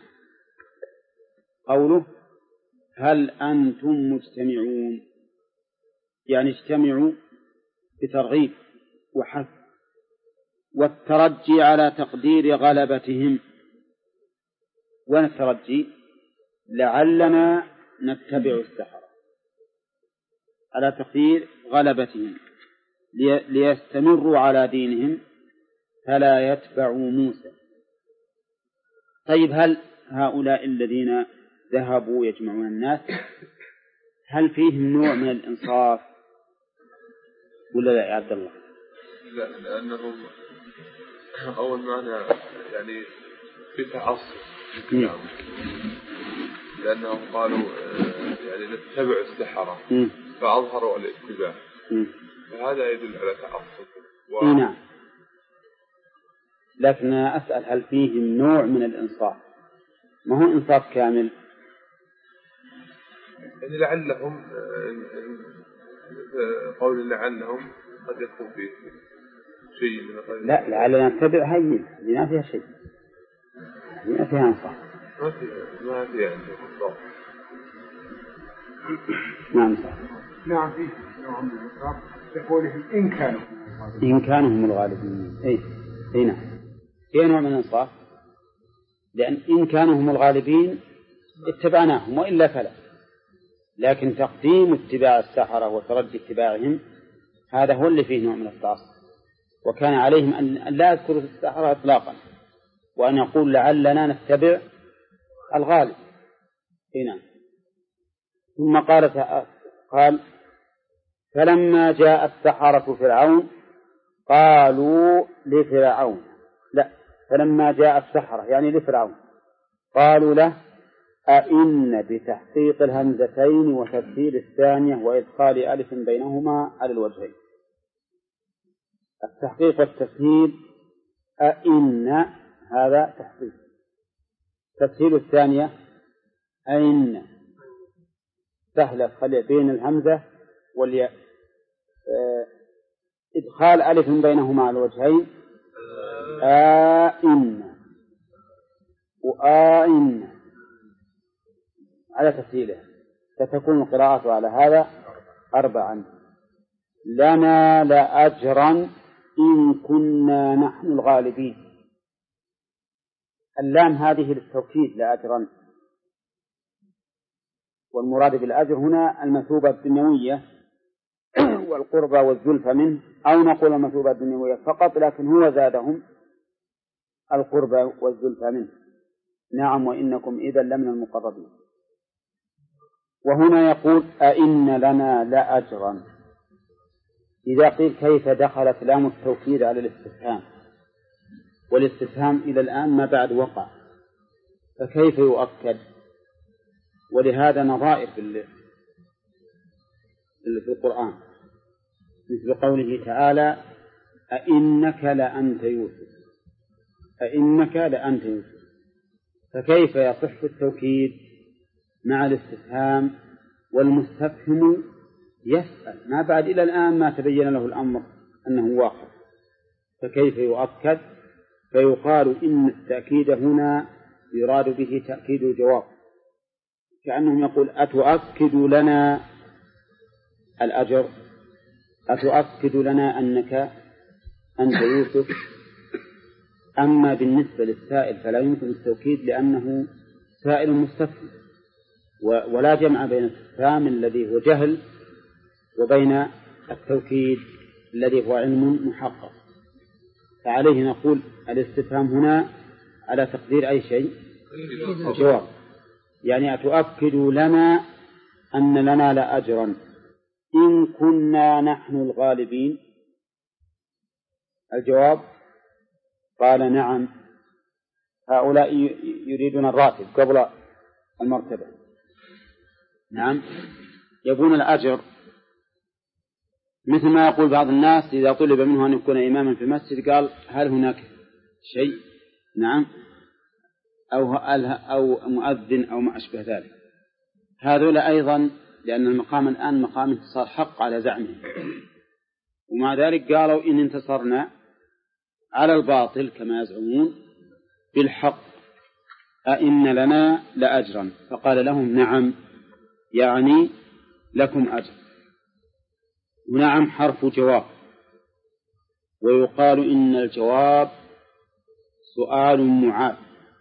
قوله هل أنتم مجتمعون، يعني اجتمعوا بترغيب وحث، والترجي على تقدير غلبتهم. وين الترجي؟ لعلنا نتبع السحرة، على تقدير غلبتهم ليستمروا على دينهم فلا يتبعوا موسى. طيب هل هؤلاء الذين ذهبوا يجمعون الناس هل فيهم نوع من الإنصاف ولا لا يا عبد الله؟ لا، لأنهم أول معنى يعني في تعصب الكلام، لأنهم قالوا يعني نتبع السحرة فأظهروا الاتباع، فهذا يدل على تعصب. نعم. لكن أسأل هل فيهم نوع من الإنصاف؟ ما هو إنصاف كامل، يعني لعلهم قول لعلهم قد يكون فيه شيء من لا لعلنا نتبع هين ما فيها شيء، ما فيها إنصاف، ما فيها إنصاف. نعم صح. نعم فيه نوع من الإنصاف يقولهم إن كانوا هم الغالبين. أي نعم فيه نوع من الإنصاف، لأن إن كانوا هم الغالبين اتبعناهم وإلا فلا، لكن تقديم اتباع السحرة وترجي اتباعهم هذا هو اللي فيه نوع من التعصب. وكان عليهم أن لا يذكروا السحرة إطلاقا وأن يقول لعلنا نتبع الغالب. هنا ثم قال فلما جاء السحرة فرعون قالوا لفرعون، لا فلما جاء السحرة يعني لفرعون قالوا له أئن بتحقيق الهمزتين وتبديل الثانية وإدخال ألف بينهما على الوجهين. التحقيق والتسهيل أئن هذا تحقيق، تسهيل الثانية أئن سهلة خلي بين الهمزة والياء، إدخال ألف بينهما على الوجهين أئن وآئن على تسهيله، فتكون القراءة على هذا 4. لنا لأجرا إن كنا نحن الغالبين. اللام هذه للتوكيد لأجرا، والمراد بالأجر هنا المثوبة الدنيوية والقربى والزلفى منه، أو نقول المثوبة الدنيوية فقط لكن هو زادهم القربى والزلفى منه. نعم وإنكم إذا لمن المقربين. وهنا يقول أئن لنا لأجرا. إذا قيل كيف دخلت لام التوكيد على الاستفهام، والاستفهام إلى الآن ما بعد وقع، فكيف يؤكد؟ ولهذا نظائر في القرآن مثل قوله تعالى أئنك لأنت يوسف، أئنك لأنت يوسف، فكيف يصح التوكيد مع الاستفهام والمستفهم يسأل ما بعد إلى الآن ما تبين له الأمر أنه واقع، فكيف يؤكد؟ فيقال إن التأكيد هنا يراد به تأكيد الجواب، كأنهم يقول أتؤكد لنا الأجر، أتؤكد لنا أنك أنت يوسف. أما بالنسبة للسائل فلا يمكن التوكيد لأنه سائل مستفهم، ولا جمع بين الاستفهام الذي هو جهل وبين التوكيد الذي هو علم محقق. فعليه نقول الاستفهام هنا على تقدير أي شيء الجواب، يعني أتؤكد لنا أن لنا لأجرا إن كنا نحن الغالبين. الجواب قال نعم، هؤلاء يريدون الراتب قبل المرتبة. نعم يبون الأجر مثل ما يقول بعض الناس إذا طلب منه أن يكون إماما في المسجد قال هل هناك شيء؟ نعم، أو مؤذن أو ما أشبه ذلك. هذول أيضا لأن المقام الآن مقام انتصار حق على زعمه، ومع ذلك قالوا إن انتصرنا على الباطل كما يزعمون بالحق أئن لنا لأجرا، فقال لهم نعم، يعني لكم أجر. ونعم حرف جواب، ويقال إن الجواب سؤال معاد،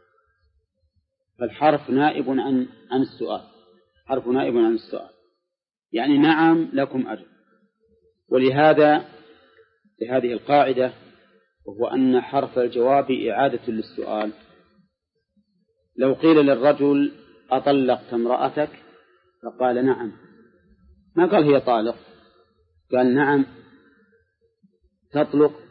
فالحرف نائب عن السؤال، حرف نائب عن السؤال، يعني نعم لكم أجر. ولهذا لهذه القاعدة، وهو أن حرف الجواب إعادة للسؤال. لو قيل للرجل أطلقت امرأتك فقال نعم، ما قال هي طالق، قال نعم تطلق،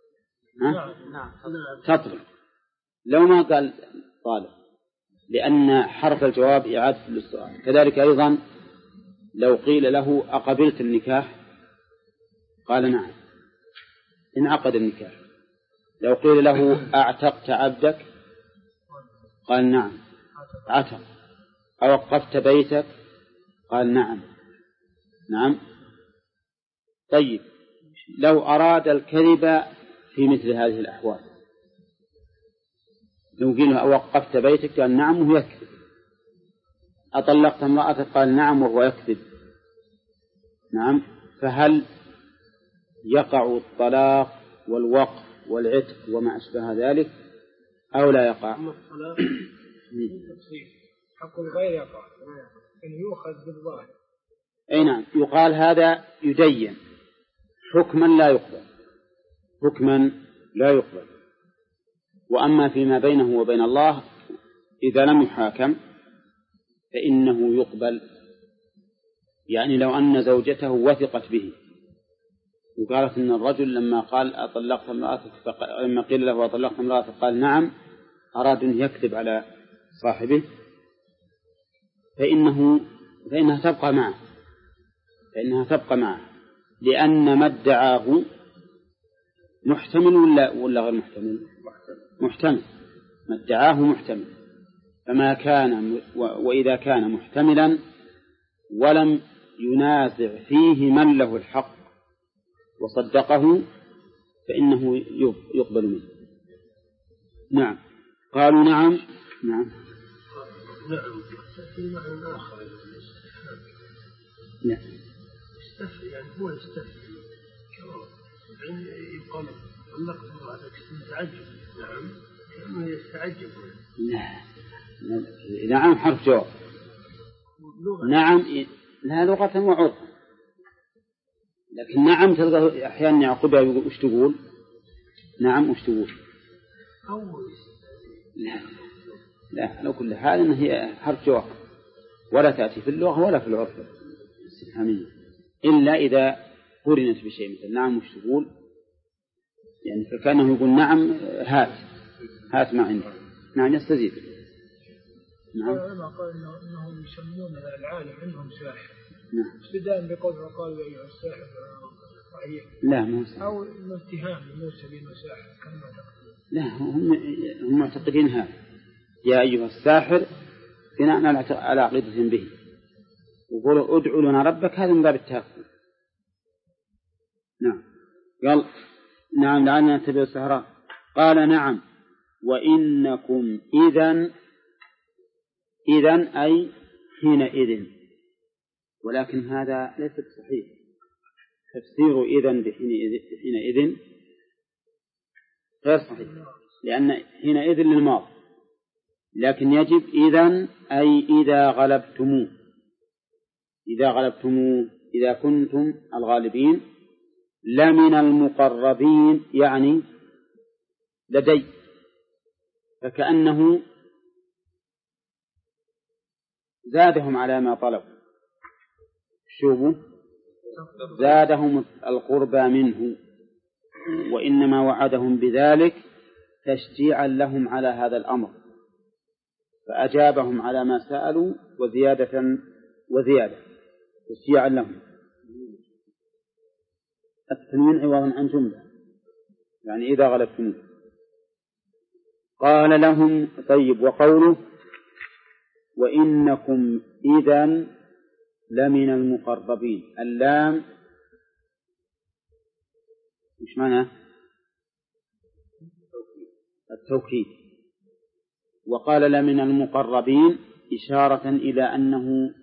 تطلق، لو ما قال طالق، لأن حرف الجواب إعادة للسؤال. كذلك أيضا لو قيل له أقبلت النكاح قال نعم، انعقد النكاح. لو قيل له أعتقت عبدك قال نعم عتق. أوقفت بيتك قال نعم نعم. طيب لو أراد الكذب في مثل هذه الأحوال، لو قيل أوقفت بيتك قال نعم وهو يكذب، أطلقت امرأتك قال نعم وهو يكذب، نعم، فهل يقع الطلاق والوقف والعتق وما أشبه ذلك أو لا يقع؟ حق الغير يقع إن يؤخذ بالظاهر. أي نعم، يقال هذا يدين حكما لا يقبل، حكما لا يقبل. وأما فيما بينه وبين الله إذا لم يحاكم فإنه يقبل. يعني لو أن زوجته وثقت به وقالت إن الرجل لما قال أطلقت امرأتك لما قيل له أطلقت امرأتك قال نعم أراد أن يكذب على صاحبه، فإنها تبقى معه، لأن ما ادعاه محتمل ولا غير محتمل؟ محتمل، ما ادعاه محتمل. فما كان وإذا كان محتملا ولم ينازع فيه من له الحق وصدقه فإنه يقبل منه. نعم، قالوا نعم نعم نعم. في معنى آخر نعم، يعني هو يستفي يعني يقال طلقت امرأتك متعجب، نعم كأنه يستعجب. نعم حرف جواب، نعم لا لغة وعرفا، لكن نعم تلقى أحيانا يعقبها يقول وش تقول؟ نعم وش تقول؟ لا على كل حال إن هي حرف جواب ولا تأتي في اللغة ولا في العرف الاستفهامية إلا إذا قرنت بشيء، مثل نعم وش تقول، يعني فكانه يقول نعم هات ما عندك، نعم يستزيد. نعم. العلماء قالوا إنهم يسمون العالم عندهم ساحر. نعم. ابتداء بقول وقالوا يا أيها الساحر صحيح. لا مو صحيح. أو اتهام لموسى بأنه ساحر كما تقول. لا هم معتقدين هذا يا أيها الساحر بناء على عقيدة به، وقولوا ادعوا لنا ربك، هذا من باب التهكم. نعم. قال نعم لعلنا نتبع السحرة، قال نعم وإنكم إذن أي حينئذ، ولكن هذا ليس صحيح. تفسير إذن بحينئذ غير صحيح، لأن حينئذ للماضي، لكن يجب إذن أي إذا غلبتموه، إذا كنتم الغالبين، لمن المقربين يعني لدي، فكأنه زادهم على ما طلبوا. شوفوا زادهم القربى منه، وإنما وعدهم بذلك تشجيعا لهم على هذا الأمر، فأجابهم على ما سألوا وزيادة تشجيعا لهم. التنوين عوضا عن جملة، يعني إذا غلبتموه. قال لهم طيب، وقوله وإنكم إذن لمن المقربين، اللام مش معنى التوكيد، وقال لمن المقربين إشارة إلى أنه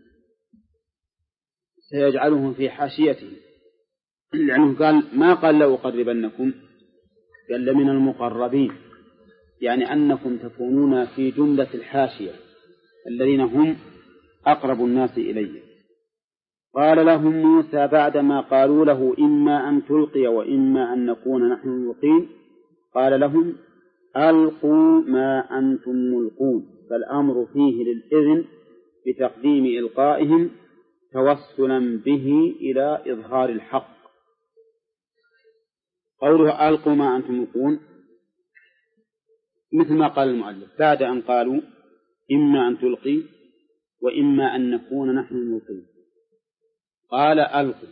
سيجعلهم في حاشيته، لأنه قال ما قال لأقربنكم، قال لمن المقربين، يعني أنكم تكونون في جملة الحاشية الذين هم أقرب الناس إليه. قال لهم موسى بعدما قالوا له إما أن تلقي وإما أن نكون نحن الملقين، قال لهم ألقوا ما أنتم ملقون، فالأمر فيه للإذن بتقديم إلقائهم توسلا به إلى إظهار الحق. قوله ألقوا ما أنتم ملقون مثل ما قال المؤلف بعد أن قالوا إما أن تلقي وإما أن نكون نحن الملقين، قال ألقوا.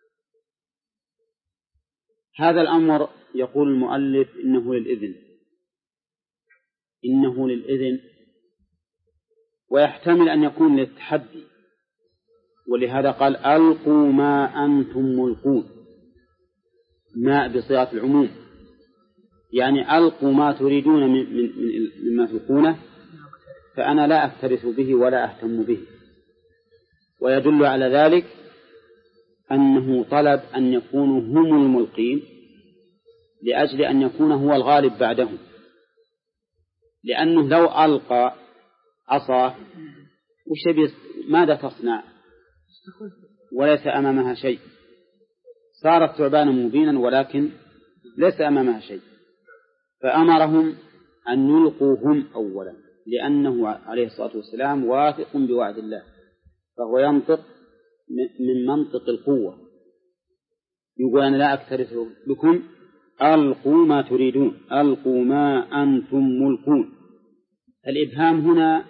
هذا الأمر يقول المؤلف إنه للإذن، ويحتمل أن يكون للتحدي، ولهذا قال ألقوا ما أنتم ملقون، ما بصيغة العموم، يعني ألقوا ما تريدون مما تلقونه، فأنا لا أكترث به ولا أهتم به. ويدل على ذلك أنه طلب أن يكونوا هم الملقين لأجل أن يكون هو الغالب بعدهم، لأنه لو ألقى عصاه ماذا تصنع وليس أمامها شيء؟ صارت ثعبانا مبينا ولكن ليس أمامها شيء، فأمرهم أن يلقوا هم أولا، لأنه عليه الصلاة والسلام واثق بوعد الله، فهو ينطق من منطق القوة، يقول أنا لا أكترث بكم، ألقوا ما تريدون، ألقوا ما أنتم ملقون. الإبهام هنا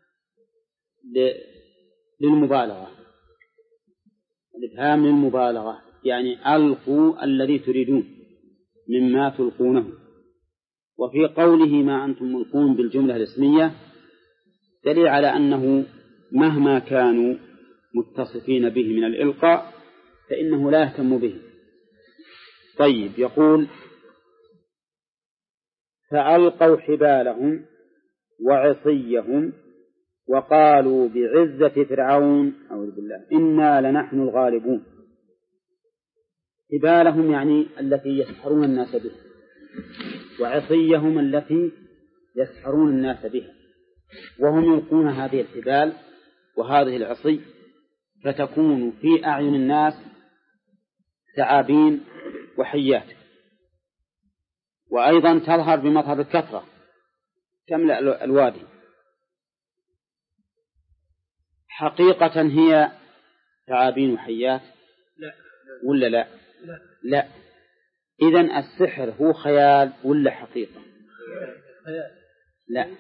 للمبالغة، الإبهام للمبالغة، يعني ألقوا الذي تريدون مما تلقونه. وفي قوله ما أنتم ملقون بالجملة الاسمية دليل على أنه مهما كانوا متصفين به من الإلقاء فإنه لا يهتم به. طيب، يقول فألقوا حبالهم وعصيهم وقالوا بعزة فرعون أعوذ بالله إنا لنحن الغالبون. حبالهم يعني التي يسحرون الناس بها، وعصيهم التي يسحرون الناس بها، وهم يلقون هذه الحبال وهذه العصي، فتكون في أعين الناس ثعابين وحيات، وأيضا تظهر بمظهر الكثرة تملأ الوادي. حقيقة هي ثعابين وحيات ولا لا؟ لا. إذن السحر هو خيال ولا حقيقة؟ لا،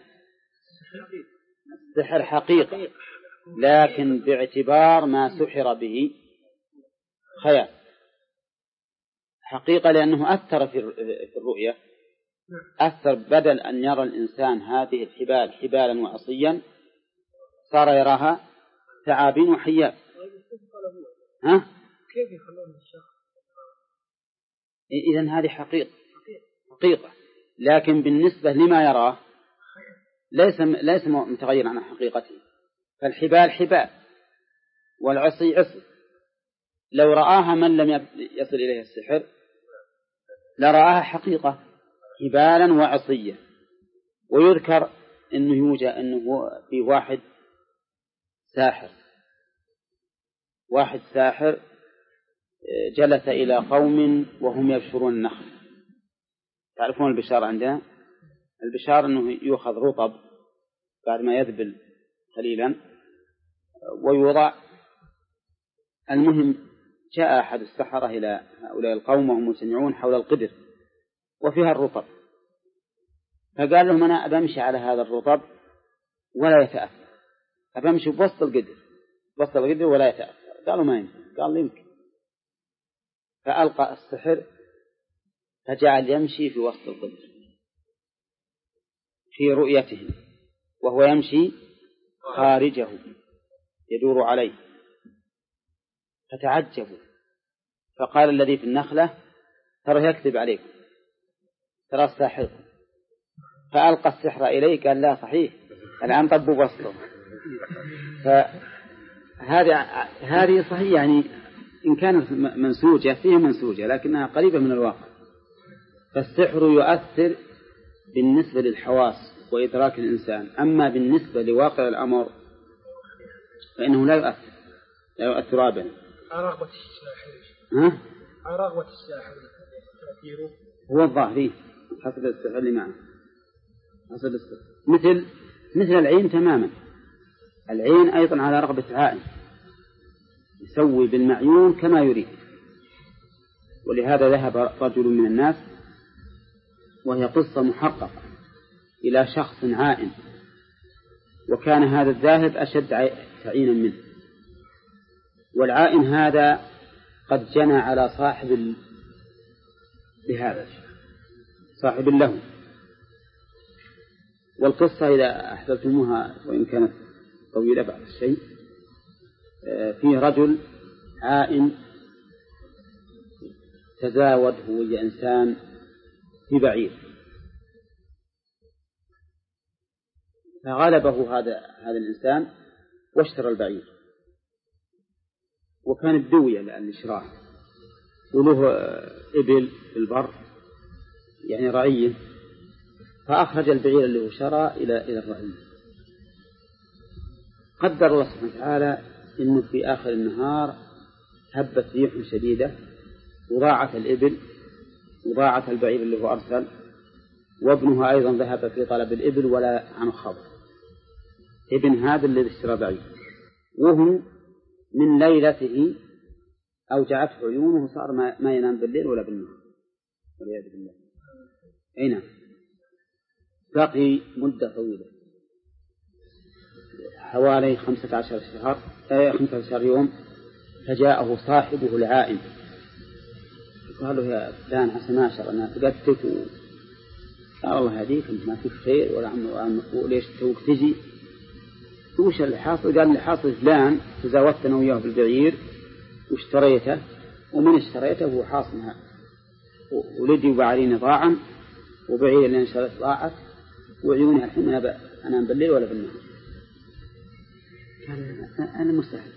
السحر حقيقة، لكن باعتبار ما سحر به خيال. حقيقة لأنه أثر في الرؤية، أثر، بدل أن يرى الإنسان هذه الحبال حبالا وعصيا صار يراها ثعابين وحيات. ها؟ كيف يخلون الشخص؟ إذن هذه حقيقة، لكن بالنسبة لما يراه ليس متغير عن حقيقته. فالحبال حبال والعصي عصي، لو رآها من لم يصل إليه السحر لرآها حقيقة حبالا وعصية. ويذكر أنه يوجد أنه في واحد ساحر جلس إلى قوم وهم يبشرون النخل. تعرفون البشار عندنا؟ البشار أنه يؤخذ رطب بعد ما يذبل قليلا ويوضع. المهم جاء أحد السحرة إلى هؤلاء القوم وهم مجتمعون حول القدر وفيها الرطب، فقال لهم أنا أبمشي على هذا الرطب ولا يتأثر، أبمشي بوسط القدر ولا يتأثر. قالوا ما يمكن. قال يمكن. فألقى السحر فجعل يمشي في وسط الظل في رؤيتهم، وهو يمشي خارجه يدور عليه، فتعجبوا، فقال الذي في النخلة ترى يكذب عليكم، ترى الساحر، فألقى السحر إليه، قال لا صحيح الآن طبوا وسطه. فهذه صحيح، يعني إن كانت منسوجة فيها منسوجة لكنها قريبة من الواقع. فالسحر يؤثر بالنسبة للحواس وإدراك الإنسان، أما بالنسبة لواقع الأمر فإنه لا يؤثر أبدا. رغبة الساحر رغبة الساحر تأثيره هو الظاهري حسب السحر اللي معه، حسب السحر مثل العين تماما. العين أيضا على رغبة العائن، يسوي بالمعيون كما يريد. ولهذا ذهب رجل من الناس، وهي قصة محققة، إلى شخص عائن، وكان هذا الذاهب أشد تعينا منه، والعائن هذا قد جنى على صاحب بهذا صاحب له. والقصة إذا أحدثتموها وإن كانت طويلة بعض الشيء، فيه رجل عائن تزاود هو إنسان في بعير، فغلبه هذا الإنسان واشترى البعير، وكان الدوية للشراء، وله إبل في البر يعني رعية، فأخرج البعير اللي هو شرى إلى الرعية. قدر الله سبحانه وتعالى إنه في آخر النهار هبت ريح شديدة وضاعت الإبل وضاعت البعير اللي هو أرسل، وابنها أيضا ذهب في طلب الإبل ولا عن خبر. ابن هذا الذي اشترى بعير، وهو من ليلته أوجعته عيونه وصار ما ينام بالليل ولا بالنهار والعياذ بالله. أي نعم. بقي مدة طويلة حوالي 15 يوم، فجاءه صاحبه العائن قال له يا فلان عسى ناشر أنا فقدتك، قال الله هديك أنت ما فيك خير ولا عم وليش توك تجي، وش اللي حاصل؟ قال اللي حاصل فلان تزاوجت أنا وياه بالبعير واشتريته، ومن اشتريته هو حاصلها ولدي وبعريني ضاعا وبعير اللي انشرت ضاعت وعيوني الحين أنام بالليل ولا بالنهار. قال أنا مستحيل.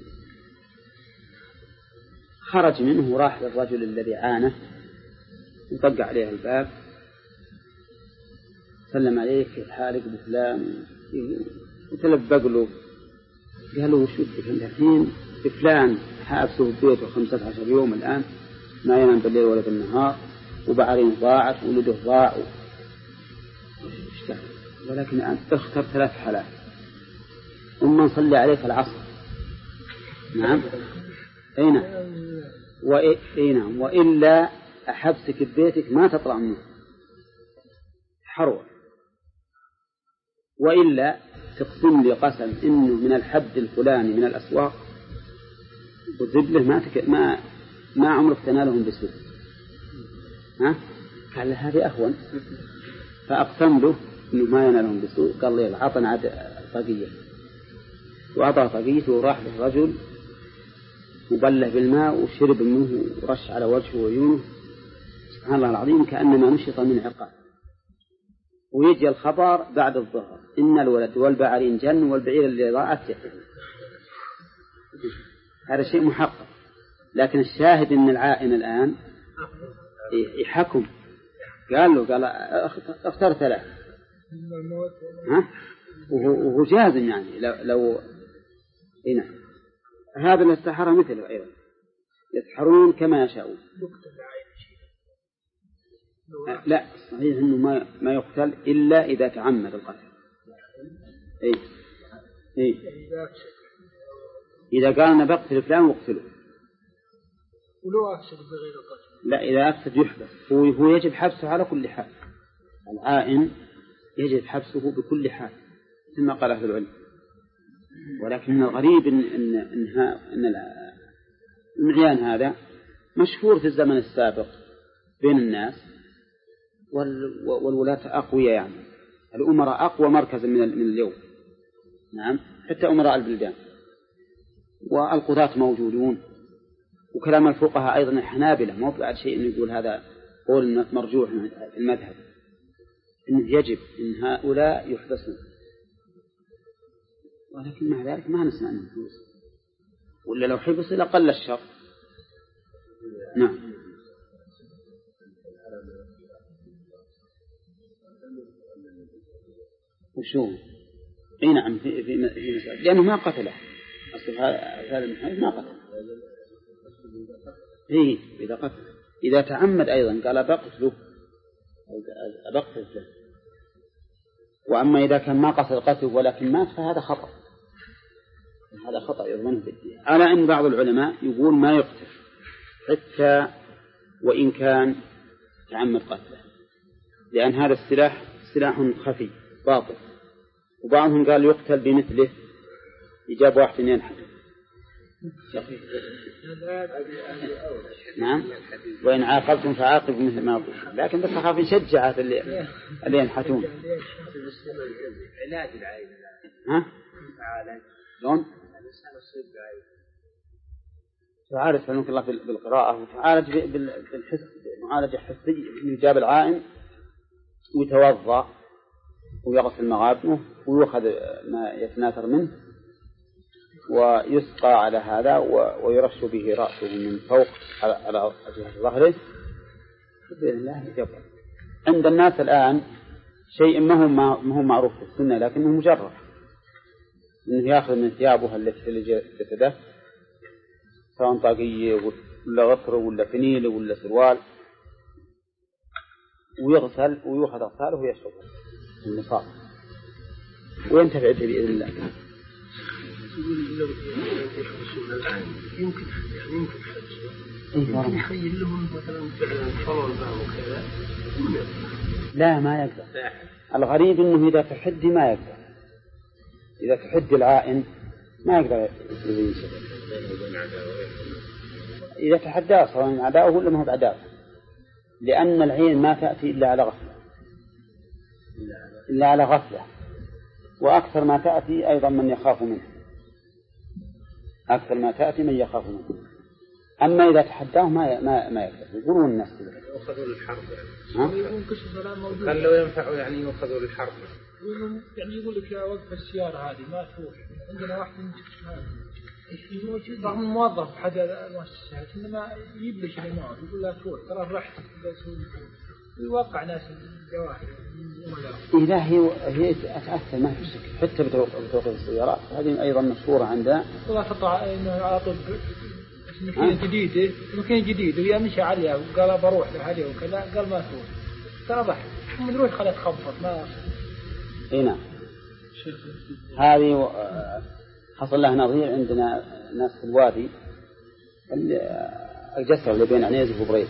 خرج منه وراح للرجل الذي عانه وطق عليه الباب، سلم عليه كيف حالك بفلان، وتلبق له، قال له وش بدك انت الحين؟ بفلان حابسه في بيته 15 يوم الآن ما ينام بالليل ولا بالنهار، وبعرين ضاعت وولده ضاع ولكن أنت اختر 3 حالات، أما نصلي عليك العصر نعم أي نعم وإلا أحبسك ببيتك ما تطلع منه حروة، وإلا تقسم لي قسم إنه من الحد الفلاني من الأسواق وزبله ما عمرك تنالهم بسوء. قال له هذه أهون، فأقسم له إنه ما ينالهم بسوء. قال لي عطنا عاد طاقية، وأعطاه طاقيته وراح للرجل وبله بالماء وشرب منه ورش على وجهه وعيونه، سبحان الله العظيم كأنما نشط من عقاب. ويجي الخبر بعد الظهر إن الولد والبعرين جن والبعير اللي ضاعت يحيى. هذا شيء محقق، لكن الشاهد إن العائن الآن يحكم. قال اختار 3 وهو جازم يعني لو هنا هذا اللي السحرة مثله أيضا يسحرون كما يشاءون. لا صحيح إنه ما يقتل إلا إذا تعمد القتل. إذا قال أنا بقتل فلان وقتله، ولو أقصد بغير القتل لا، إذا أقصد يحبس. هو يجب حبسه على كل حال، العائن يجب حبسه بكل حال كما قال أهل العلم. ولكن الغريب إن العيان هذا مشهور في الزمن السابق بين الناس، والولاة أقوياء، يعني الأمراء أقوى مركزا من اليوم. نعم، حتى أمراء البلدان، والقضاة موجودون، وكلام الفقهاء أيضا الحنابلة ما بعد شيء إنه يقول هذا قول مرجوح في المذهب، إنه يجب إن هؤلاء يحبسون، ولكن مع ذلك ما نسمع أنهم يحبسون، ولا لو حبسوا لقل الشر. نعم. وشو؟ اي نعم، في مسألة، لأنه ما قتله، أصل هذا المحيط ما قتله. إيه إذا قتل، إذا تعمد أيضا قال بقتله له. وأما إذا كان ما قصد قتله ولكن مات فهذا خطأ، هذا خطأ يضمنه بالدية. على أن بعض العلماء يقول ما يقتل حتى وإن كان تعمد قتله، لأن هذا السلاح سلاح خفي باطل. وبعضهم قال يقتل بمثله، يجاب واحد ينحت. نعم، وإن عاقبتم فعاقبوا مثل ما قلتم، لكن بس أخاف نشجع اللي ينحتون. علاج العين. ها؟ شلون؟ تعالج فلنك الله بالقراءة، وتعالج بالحس، معالجة حسية، يجاب العائن ويتوضأ ويغسل مغابنه ويأخذ ما يتناثر منه ويسقى على هذا ويرش به رأسه من فوق على جهة ظهره بإذن الله يجبر. عند الناس الآن شيء ما هو معروف في السنة لكنه مجرد، إنه يأخذ من ثيابه التي في جسده سواء طاقية ولا غفر ولا فنيل ولا سروال، ويغسل ويأخذ أغساله ويشرب النصاب وينتفع به بإذن الله. يمكن يخيل لهم مثلا صلوا الباب وكذا. لا ما يقدر. الغريب إنه إذا تحدي ما يقدر، إذا تحدي العائن ما يقدر يشرب. إذا تحدى سواء عداؤه ولا ما هو بعداؤه، لأن العين ما تأتي إلا على غفلة، وأكثر ما تأتي أيضا من يخاف منه، أكثر ما تأتي من يخاف منه. أما إذا تحداه ما يقدر. يقولون الناس يأخذوا للحرب يعني. لو ينفعوا يعني يأخذوا للحرب يعني يقول لك يا وقف السيارة هذه ما تروح، عندنا واحد موجود رغم الموظف بحد المؤسسات إنما يبلش الموت يقول لا تروح ترى رحت يوقع ناس الجواهر. إذا هي أتأثر ما في شك حتى بتوقف السيارات، هذه أيضا مشهورة عندنا. والله تطلع إنه عاطل مكان جديد ويمشي عليها وقال بروح لهذه وكذا، قال ما تروح ترى ضحك من روح خلت تخبط ما. هنا هذه حصل لها نظير عندنا ناس في الوادي الجسر اللي بين عنيزة وبريد،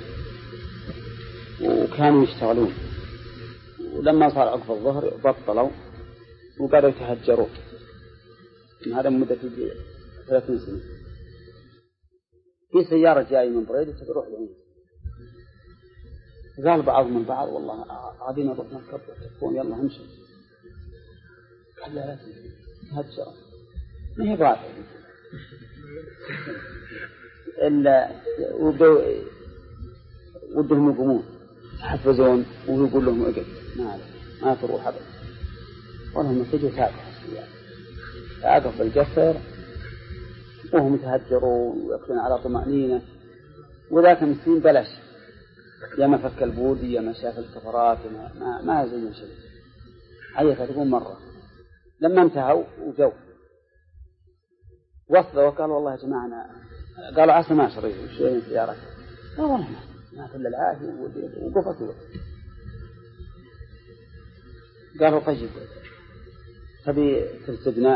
وكانوا يشتغلون، ولما صار عقب الظهر بطلوا وقالوا يتهجروا. هذا مدة 30 سنة. في سيارة جاية من بريد تروح لعنيزة، قال بعض من بعض والله قاعدين نروح نركب تكون يلا همشي، قال لا تهجر ما هي ضاعفة إلا ودهم يقومون يحفزون ويقول لهم اقف ما تروح أبدا، ولهم تجوا تاقف بالجسر وهم يتهجروا ويأكلون على طمأنينة. وذاك المسكين بلش يا ما فك البودي يا ما شاف الكفرات ما زي شيء، عيفة تقول مرة. لما انتهوا وجو وصلوا وقال والله يا جماعة قالوا عسى ما شريت شيء من سيارتك، لا والله ما كل العافية وقفت قالوا طيب تبي ترسبنا؟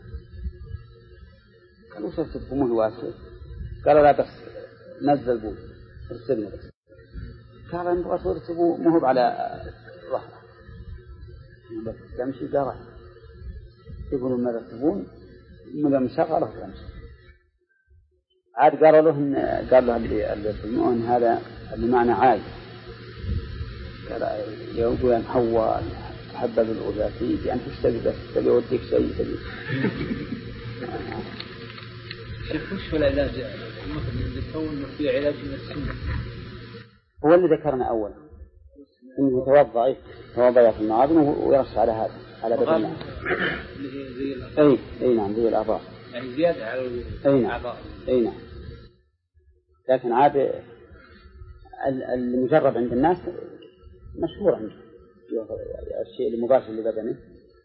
قالوا ترسبكم مو واسع، قالوا لا بس نزل بود ترسبنا بس. قال أن بغى ترسبوا مهب على ظهره بس تمشي قال يقولون ماذا تبون من المشاقة له تمشي. عاد قالوا له قال له اللي يسمعون هذا بمعنى عاي. قال يقول أن حواء تحبب الأولى فيه أن تستبي وديك شيء. شيخ وش العلاج مثلا يكون في علاج من السنة؟ هو اللي ذكرنا أولا إنه يتوضأ في المعاظم ويرش على هذا على بدل الله. أي نعم زي الأعضاء يعني زيادة على الأعضاء. أي نعم. لكن عاد المجرب عند الناس مشهور عنده الشيء المباشر لبدنه.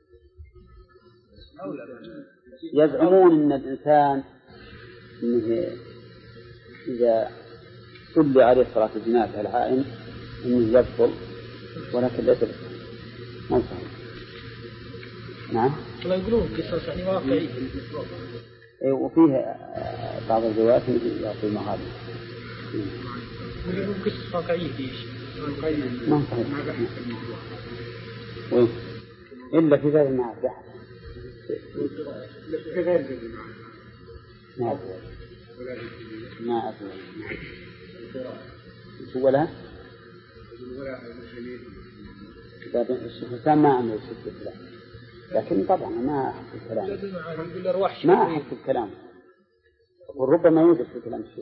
يزعمون أن الإنسان إنه إذا صلي عليه صلاة الجنازة العائم إنه يبطل، ولكن ليس ما صحيح. نعم. لا يقولون قصص يعني واقعية. وفيه بعض الروايات يعطي مهابة. يقولون قصص واقعية فيه. ما صحيح. إلا في ذلك المعاد بحث. ما أفضل. شو ولا؟ الإنسان ما عمل يشد الكلام، لكن طبعا ما أحب الكلام. ما أحب الكلام. وربما يوجد في كلام الشيخ.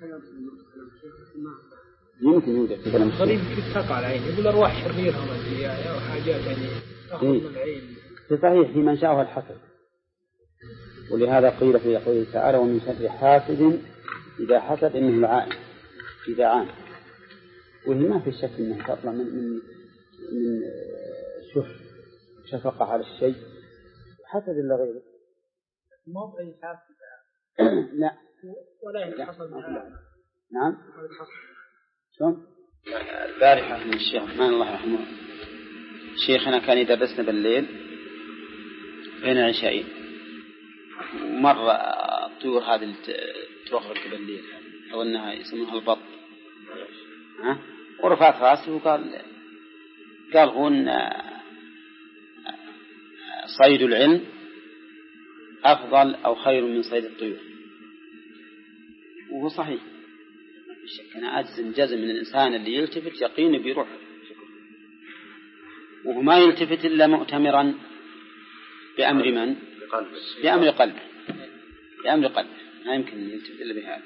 يمكن يوجد في كلام الشيخ. غريب كيف تقع العين. يقول أرواح شريرة أو حاجات يعني تأخذ من العين. صحيح في من شاءه الحسد. ولهذا قيل في قوله تعالى ومن شر حاسد إذا حسد إنه العائن إذا عان. وهي ما في شك إنها تطلع من شفقة على الشيء حسد إلا غيره. ما بأي حاسد. لا. ولا يتحصل. نعم. شلون؟ البارحة من الشيخ رحمن الله رحمه شيخنا كان يدرسنا بالليل بين العشاءين، مرة الطيور هذه اللي ترقرق بالليل أو أنها يسمونها البط ورفعت رأسه وقال هون صيد العلم أفضل أو خير من صيد الطيور. وهو صحيح ما في شك. أنا جزم من الإنسان اللي يلتفت يقين بيروح وهو ما يلتفت إلا مؤتمرا بأمر من؟ بأمر قلبه. ما يمكن يلتفت إلا بهذا.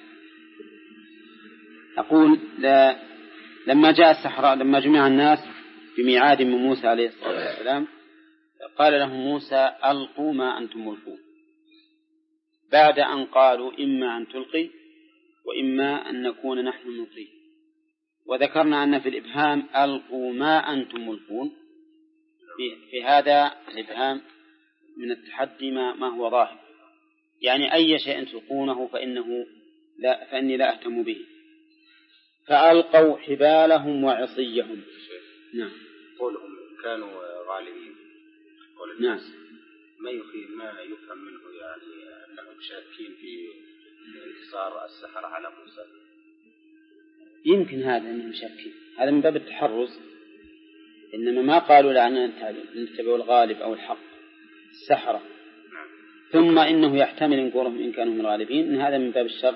أقول لما جاء السحراء لما جمع الناس بميعاد من موسى عليه الصلاة والسلام قال لهم موسى ألقوا ما أنتم ملقون، بعد أن قالوا إما أن تلقي وإما أن نكون نحن نلقي. وذكرنا أن في الإبهام ألقوا ما أنتم ملقون، في هذا الإبهام من التحدي ما هو ظاهر، يعني أي شيء تلقونه فإني لا أهتم به. فألقوا حبالهم وعصيهم. نعم. قولهم كانوا غالبين. نعم. ما يفهم منه يعني أنهم شاكين في انتصار السحرة على موسى. يمكن هذا أنهم شاكين، هذا من باب التحرز. إنما ما قالوا لعنا نتبع الغالب أو الحق السحرة. نعم. ثم إنه يحتمل إن قولهم إن كانوا هم الغالبين إن هذا من باب الشرط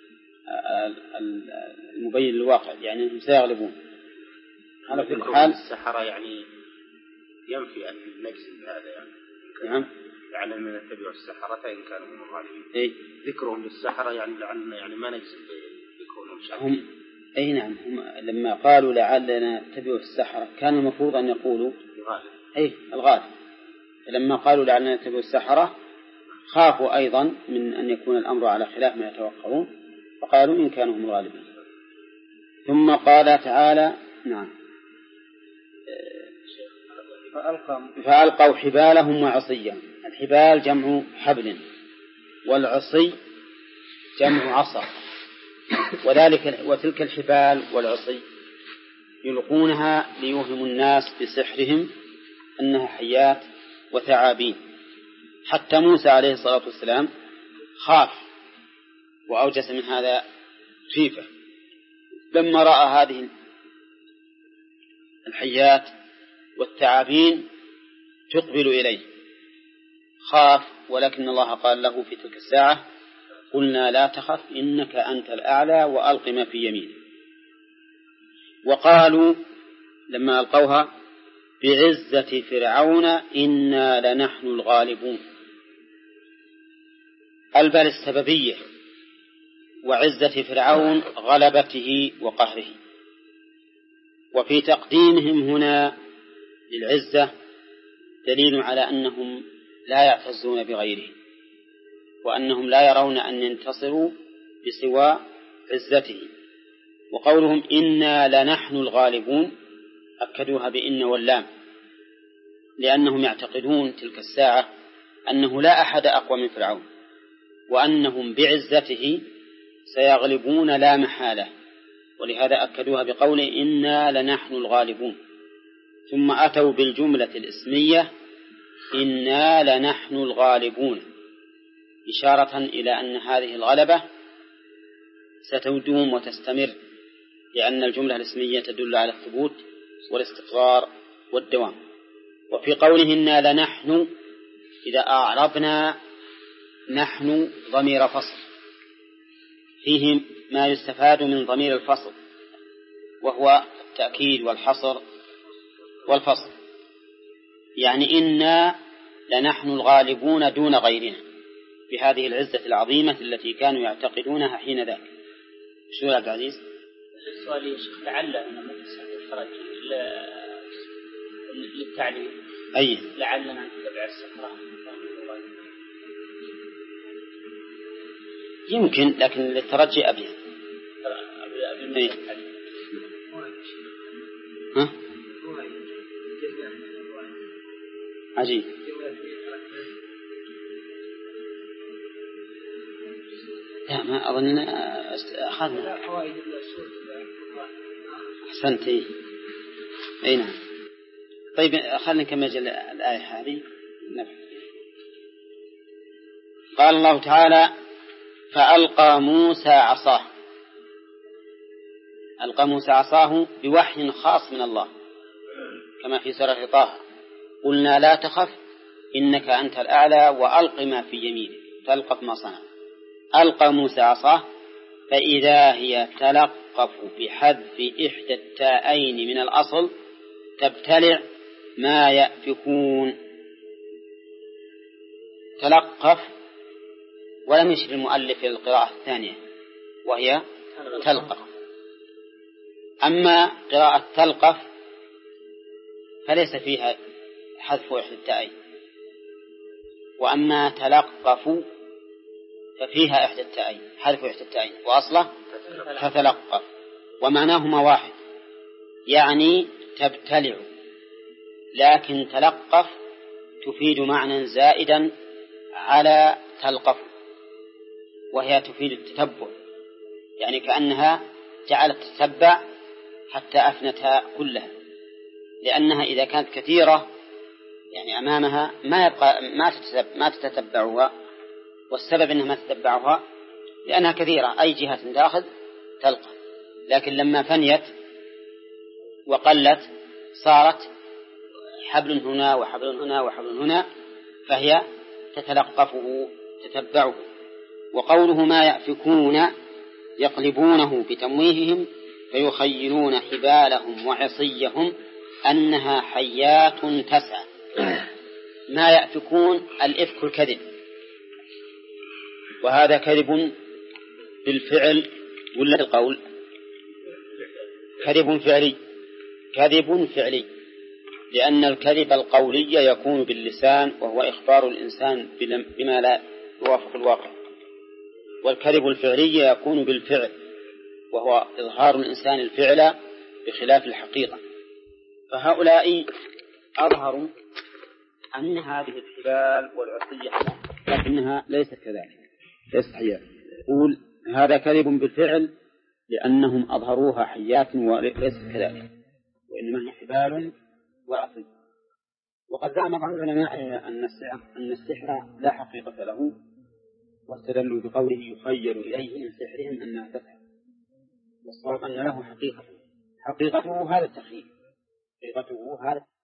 المبين للواقع، يعني أنهم سيغلبون. على كل حال السحرة يعني ينفي أن نجزم بهذا يعني. نعم. يعني من نتبع السحرة إن كانوا هم الغالبين. إيه. ذكرهم للسحرة يعني لعلنا يعني ما نجزم بكونهم شاكين. أي نعم. هم لما قالوا لعلنا نتبع السحرة كان المفروض أن يقولوا الغالب. أي الغالب. لما قالوا لعلنا نتبع السحرة خافوا أيضا من أن يكون الأمر على خلاف ما يتوقعون فقالوا إن كانوا هم الغالبين. ثم قال تعالى نعم فألقوا حبالهم وعصيهم. الحبال جمع حبل والعصي جمع عصا، وتلك الحبال والعصي يلقونها ليوهموا الناس بسحرهم أنها حيات وثعابين. حتى موسى عليه الصلاة والسلام خاف وأوجس من هذا خيفة لما رأى هذه الحيات والثعابين تقبل إليه، خاف. ولكن الله قال له في تلك الساعة قلنا لا تخف إنك أنت الأعلى وألق ما في يمينك. وقالوا لما ألقوها بعزة فرعون إنا لنحن الغالبون. البال السببية، وعزة فرعون غلبته وقهره. وفي تقديمهم هنا للعزة دليل على أنهم لا يعتزون بغيره، وأنهم لا يرون أن ينتصروا بسوى عزته. وقولهم إنا لنحن الغالبون أكدوها بإن واللام، لأنهم يعتقدون تلك الساعة أنه لا أحد أقوى من فرعون، وأنهم بعزته سيغلبون لا محالة، ولهذا أكدوها بقول إنا لنحن الغالبون. ثم أتوا بالجملة الإسمية إنا لنحن الغالبون، إشارة إلى أن هذه الغلبة ستدوم وتستمر، لأن الجملة الإسمية تدل على الثبوت والاستقرار والدوام. وفي قوله إنا لنحن، إذا أعربنا نحن ضمير فصل فيه ما يستفاد من ضمير الفصل، وهو التأكيد والحصر والفصل. يعني إنا لنحن الغالبون دون غيرنا بهذه العزة العظيمة التي كانوا يعتقدونها حين ذاك. شو يا عبد العزيز؟ السؤال يا شيخ، لعل أن الخرج للتعليم أي لعلنا نتبع السفرة يمكن، لكن للترجي أبين. أي. ها؟ عجيب. لا ما أظن أخذنا. أحسنت. أي نعم. طيب خلنا نكمل الآية هذه. قال الله تعالى فألقى موسى عصاه. ألقى موسى عصاه بوحي خاص من الله، كما في سورة طه قلنا لا تخف إنك أنت الأعلى وألق ما في يمينك تلقف ما صنع. ألقى موسى عصاه فإذا هي تلقف بحذف إحدى التاءين من الأصل تبتلع ما يأفكون. تلقف، ولم يشر المؤلف إلى القراءة الثانية وهي تلقف. أما قراءة تلقف فليس فيها حذف إحدى التاءين، وأما تلقف ففيها إحدى التاءين، حذف إحدى التاءين، وأصله تتلقف، ومعناهما واحد، يعني تبتلع. لكن تلقف تفيد معنى زائدا على تلقف، وهي تفيد التتبع، يعني كأنها جعلت تتبع حتى أفنتها كلها، لأنها إذا كانت كثيرة يعني أمامها ما يبقى ما تتتبعها، والسبب أنها ما تتبعها لأنها كثيرة، أي جهة تأخذ تلقى. لكن لما فنيت وقلت صارت حبل هنا وحبل هنا وحبل هنا، فهي تتلقفه تتبعه. وقوله ما يأفكون يقلبونه بتمويههم فيخيلون حبالهم وعصيهم أنها حيات تسعى. ما يأفكون الإفك الكذب، وهذا كذب بالفعل ولا القول؟ كذب فعلي، كذب فعلي، لأن الكذب القولي يكون باللسان وهو إخبار الإنسان بما لا يوافق الواقع، والكذب الفعلي يكون بالفعل وهو إظهار الإنسان الفعل بخلاف الحقيقة. فهؤلاء أظهروا أن هذه الحبال والعصية لكنها ليست كذلك، ليست حيات. يقول هذا كذب بالفعل لأنهم أظهروها حيات وليست كذلك، وإنما هي حبال وعصي. وقد زعم بعض العلماء أن السحر لا حقيقة له، واستدلوا بقوله يخيل إليه من سحرهم أنها تسحر، والصواب أن له حقيقته هذا التخيل، حقيقته هذا